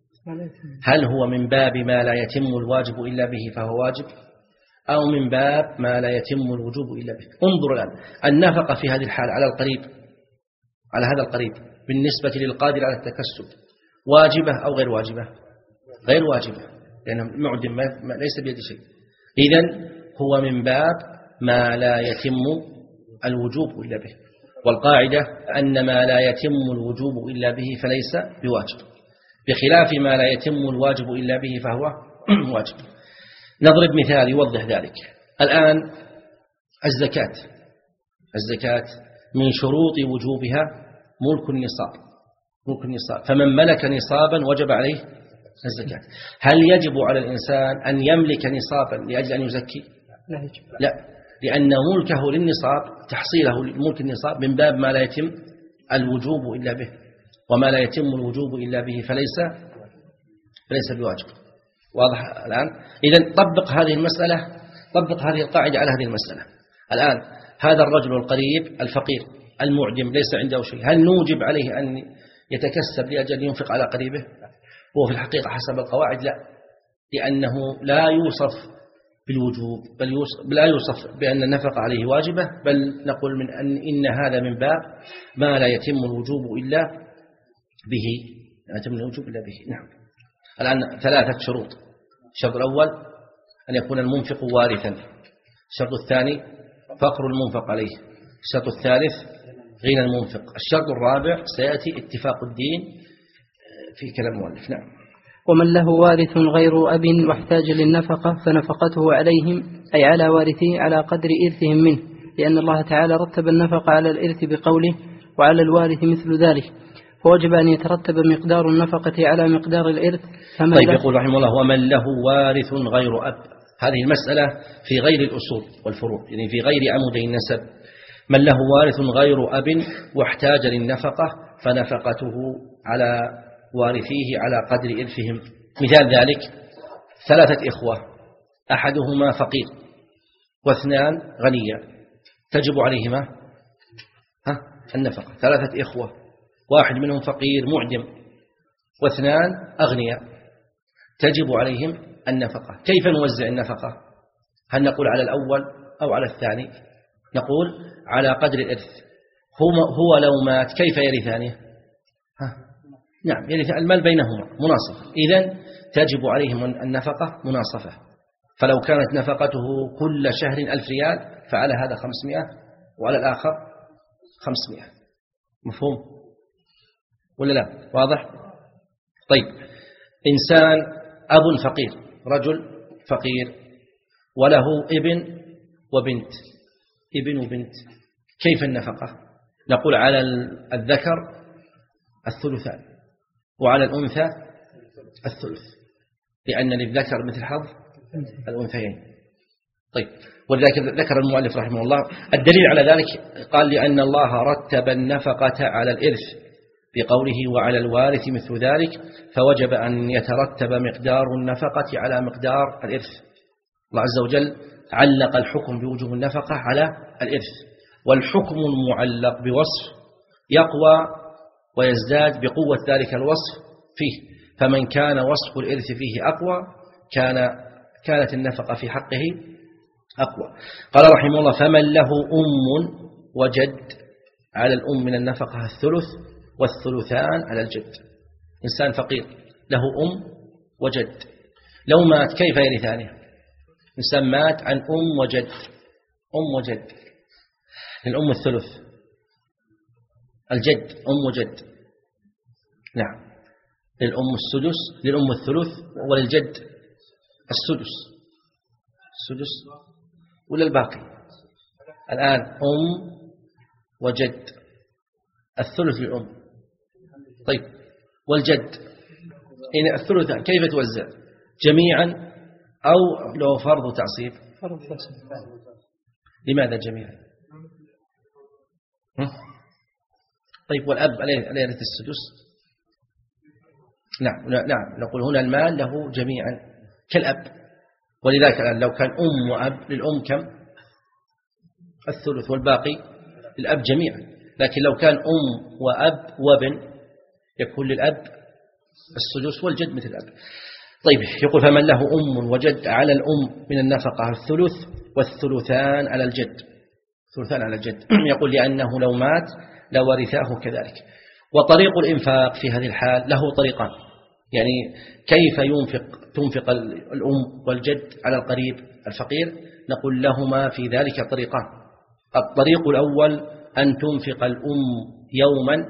هل هو من باب ما لا يتم الواجب إلا به فهو واجب أو من باب ما لا يتم الوجوب إلا به؟ انظر الآن النفقة في هذه الحال على القريب على هذا القريب بالنسبة للقادر على التكسب واجبة أو غير واجبة؟ غير واجبة لأنه معدم ليس بيد شيء. إذن هو من باب ما لا يتم الوجوب إلا به، والقاعدة أن ما لا يتم الوجوب إلا به فليس بواجب، بخلاف ما لا يتم الواجب إلا به فهو واجب. نضرب مثال يوضح ذلك. الآن الزكاة الزكاة من شروط وجوبها ملك النصاب ملك النصاب فمن ملك نصابا وجب عليه الزكاة. هل يجب على الإنسان أن يملك نصابا لأجل أن يزكي؟ لا يجب. لا، لأن ملكه للنصاب تحصيله لملك النصاب من باب ما لا يتم الوجوب إلا به، وما لا يتم الوجوب إلا به فليس فليس بواجب. واضح الآن؟ إذن طبق هذه المسألة طبق هذه القاعدة على هذه المسألة. الآن هذا الرجل القريب الفقير المعدم ليس عنده شيء، هل نوجب عليه أن يتكسب لأجل أن ينفق على قريبه؟ هو في الحقيقة حسب القواعد لا، لأنه لا يوصف بالوجوب بل يوصف لا يوصف بأن النفقة عليه واجبة، بل نقول من أن إن هذا من باب ما لا يتم الوجوب إلا به لا يتم الوجوب إلا به. نعم. الآن ثلاثة شروط. الشرط الأول أن يكون المنفق وارثا، الشرط الثاني فقر المنفق عليه، الشرط الثالث غنى المنفق، الشرط الرابع سيأتي اتفاق الدين في كلام المؤلف. نعم. ومن له وارث غير أب واحتاج للنفقة فنفقته عليهم أي على وارثه على قدر إرثهم منه، لأن الله تعالى رتب النفقة على الإرث بقوله وعلى الوارث مثل ذلك، فوجب أن يترتب مقدار النفقة على مقدار الإرث. طيب يقول رحمه الله ومن له وارث غير أب، هذه المسألة في غير الأصول والفروع، يعني في غير عمودي النسب. من له وارث غير أب واحتاج للنفقة فنفقته على وارثيه على قدر إرثهم. مثال ذلك ثلاثة إخوة أحدهما فقير واثنان غنيا، تجب عليهما ها النفقة. ثلاثة إخوة واحد منهم فقير معدم واثنان أغنياء، تجب عليهم النفقة. كيف نوزع النفقة؟ هل نقول على الأول أو على الثاني؟ نقول على قدر الإرث. هو لو مات كيف يرثانه؟ ها نعم يرث المال بينهما مناصفة، إذن تجب عليهم النفقة مناصفة. فلو كانت نفقته كل شهر ألف ريال فعلى هذا خمسمائة وعلى الآخر خمسمائة. مفهوم ولا لا؟ واضح؟ طيب إنسان أب فقير، رجل فقير وله ابن وبنت، ابن وبنت، كيف النفقة؟ نقول على الذكر الثلثان وعلى الأنثى الثلث، لأن للذكر مثل حظ الأنثيين. طيب، ولذلك ذكر المؤلف رحمه الله الدليل على ذلك، قال لأن الله رتب النفقة على الإرث بقوله وعلى الوارث مثل ذلك، فوجب أن يترتب مقدار النفقة على مقدار الإرث. الله عز وجل علق الحكم بوجوب النفقة على الإرث، والحكم المعلق بوصف يقوى ويزداد بقوة ذلك الوصف فيه، فمن كان وصف الإرث فيه أقوى كان كانت النفقة في حقه أقوى. قال رحمه الله فمن له أم وجد على الأم من النفقة الثلث والثلثان على الجد. إنسان فقير له أم وجد، لو مات كيف يرثانه؟ إنسان مات عن أم وجد، أم وجد، للأم الثلث، الجد أم وجد، نعم، للأم السدس، للأم الثلث، وللجد السدس، السدس ولا الباقي؟ الآن أم وجد، الثلث للأم، طيب، والجد إن الثلث كيف توزع؟ جميعا أو لو فرض تعصيب؟ فرض تعصيب. لماذا جميعا؟ طيب، والأب عليه يرث السدس؟ نعم نعم، نقول هنا المال له جميعا كالأب، ولذلك الآن لو كان أم وأب للأم كم؟ الثلث، والباقي للأب جميعا. لكن لو كان أم وأب وابن يكون للأب السدس والجد مثل الأب. طيب، يقول فمن له أم وجد على الأم من النفقة الثلث والثلثان على الجد، ثلثان على الجد. يقول لأنه لو مات لورثاه كذلك. وطريق الإنفاق في هذه الحال له طريقان، يعني كيف ينفق تنفق الأم والجد على القريب الفقير؟ نقول لهما في ذلك طريقان. الطريق الأول أن تنفق الأم يوما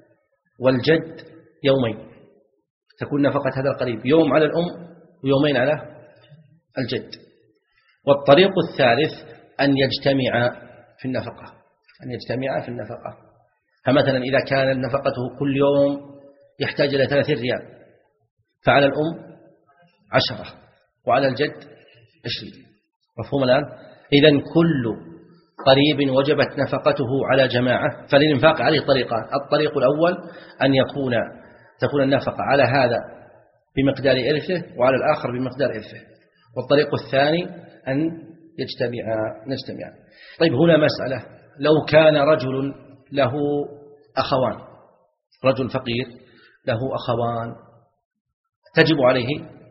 والجد يومين، تكون نفقة هذا القريب يوم على الأم ويومين على الجد. والطريق الثالث أن يجتمع في النفقة، أن يجتمع في النفقة. فمثلا إذا كان نفقته كل يوم يحتاج إلى ثلاثين ريال، فعلى الأم عشرة وعلى الجد عشرين. مفهوم الآن؟ إذن كل قريب وجبت نفقته على جماعة، فللإنفاق عليه طريقان. الطريق الأول أن يكون تكون النفقة على هذا بمقدار إرثه وعلى الآخر بمقدار إرثه. والطريق الثاني أن يجتمع نجتمع. طيب، هنا مسألة، لو كان رجل له أخوان، رجل فقير له أخوان، تجب عليه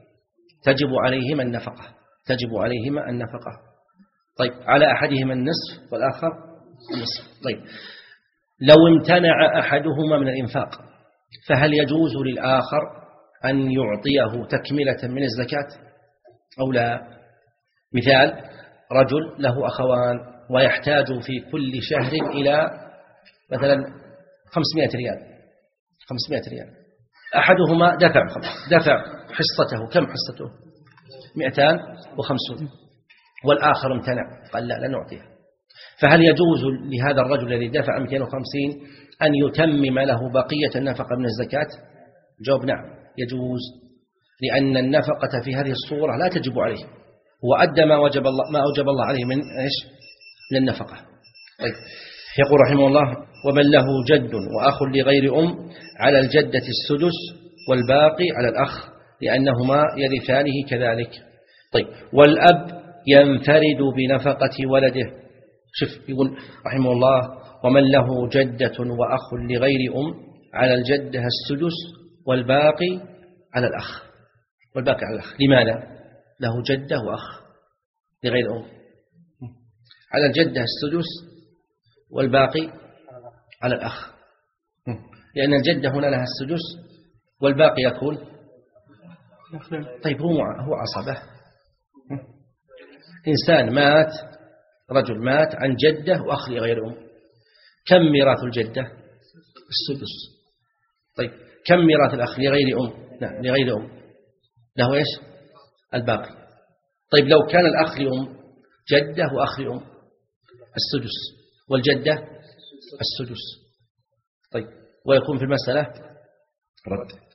تجب عليهما النفقة تجب عليهما النفقة طيب، على أحدهما النصف والآخر النصف. طيب، لو امتنع أحدهما من الإنفاق فهل يجوز للآخر أن يعطيه تكملة من الزكاة أو لا؟ مثال، رجل له أخوان ويحتاج في كل شهر إلى مثلا خمسمائة ريال، خمسمائة ريال، أحدهما دفع دفع حصته، كم حصته؟ مئتان وخمسون، والآخر امتنع قال لا لا نعطيه، فهل يجوز لهذا الرجل الذي دفع مئتين وخمسين أن يتمم له بقية النفقة من الزكاة؟ جواب نعم يجوز، لأن النفقة في هذه الصورة لا تجب عليه، هو أدى ما وجب الله ما أوجب الله عليه من إيش؟ من النفقة. طيب، يقول رحمه الله ومن له جد وأخ لغير أم على الجدة السدس والباقي على الأخ، لأنهما يرثانه كذلك. طيب، والأب ينفرد بنفقة ولده. شوف يقول رحمه الله ومن له جدة وأخ لغير أم على الجدة السدس والباقي على الأخ، والباقي على الأخ. لماذا؟ له جدة وأخ لغير أم، على الجدة السدس والباقي على الأخ، لأن الجدة هنا لها السدس والباقي يكون. طيب، هو هو عصبة. إنسان مات، رجل مات عن جدة وأخ لغير أم، كم ميراث الجدة؟ السدس. طيب، كم ميراث الأخ لغير أم؟ نعم لغير أم، له إيش؟ الباقي. طيب، لو كان الأخ لأم جدة وأخ لأم السدس والجدة السدس، طيب، ويكون في المسألة رد.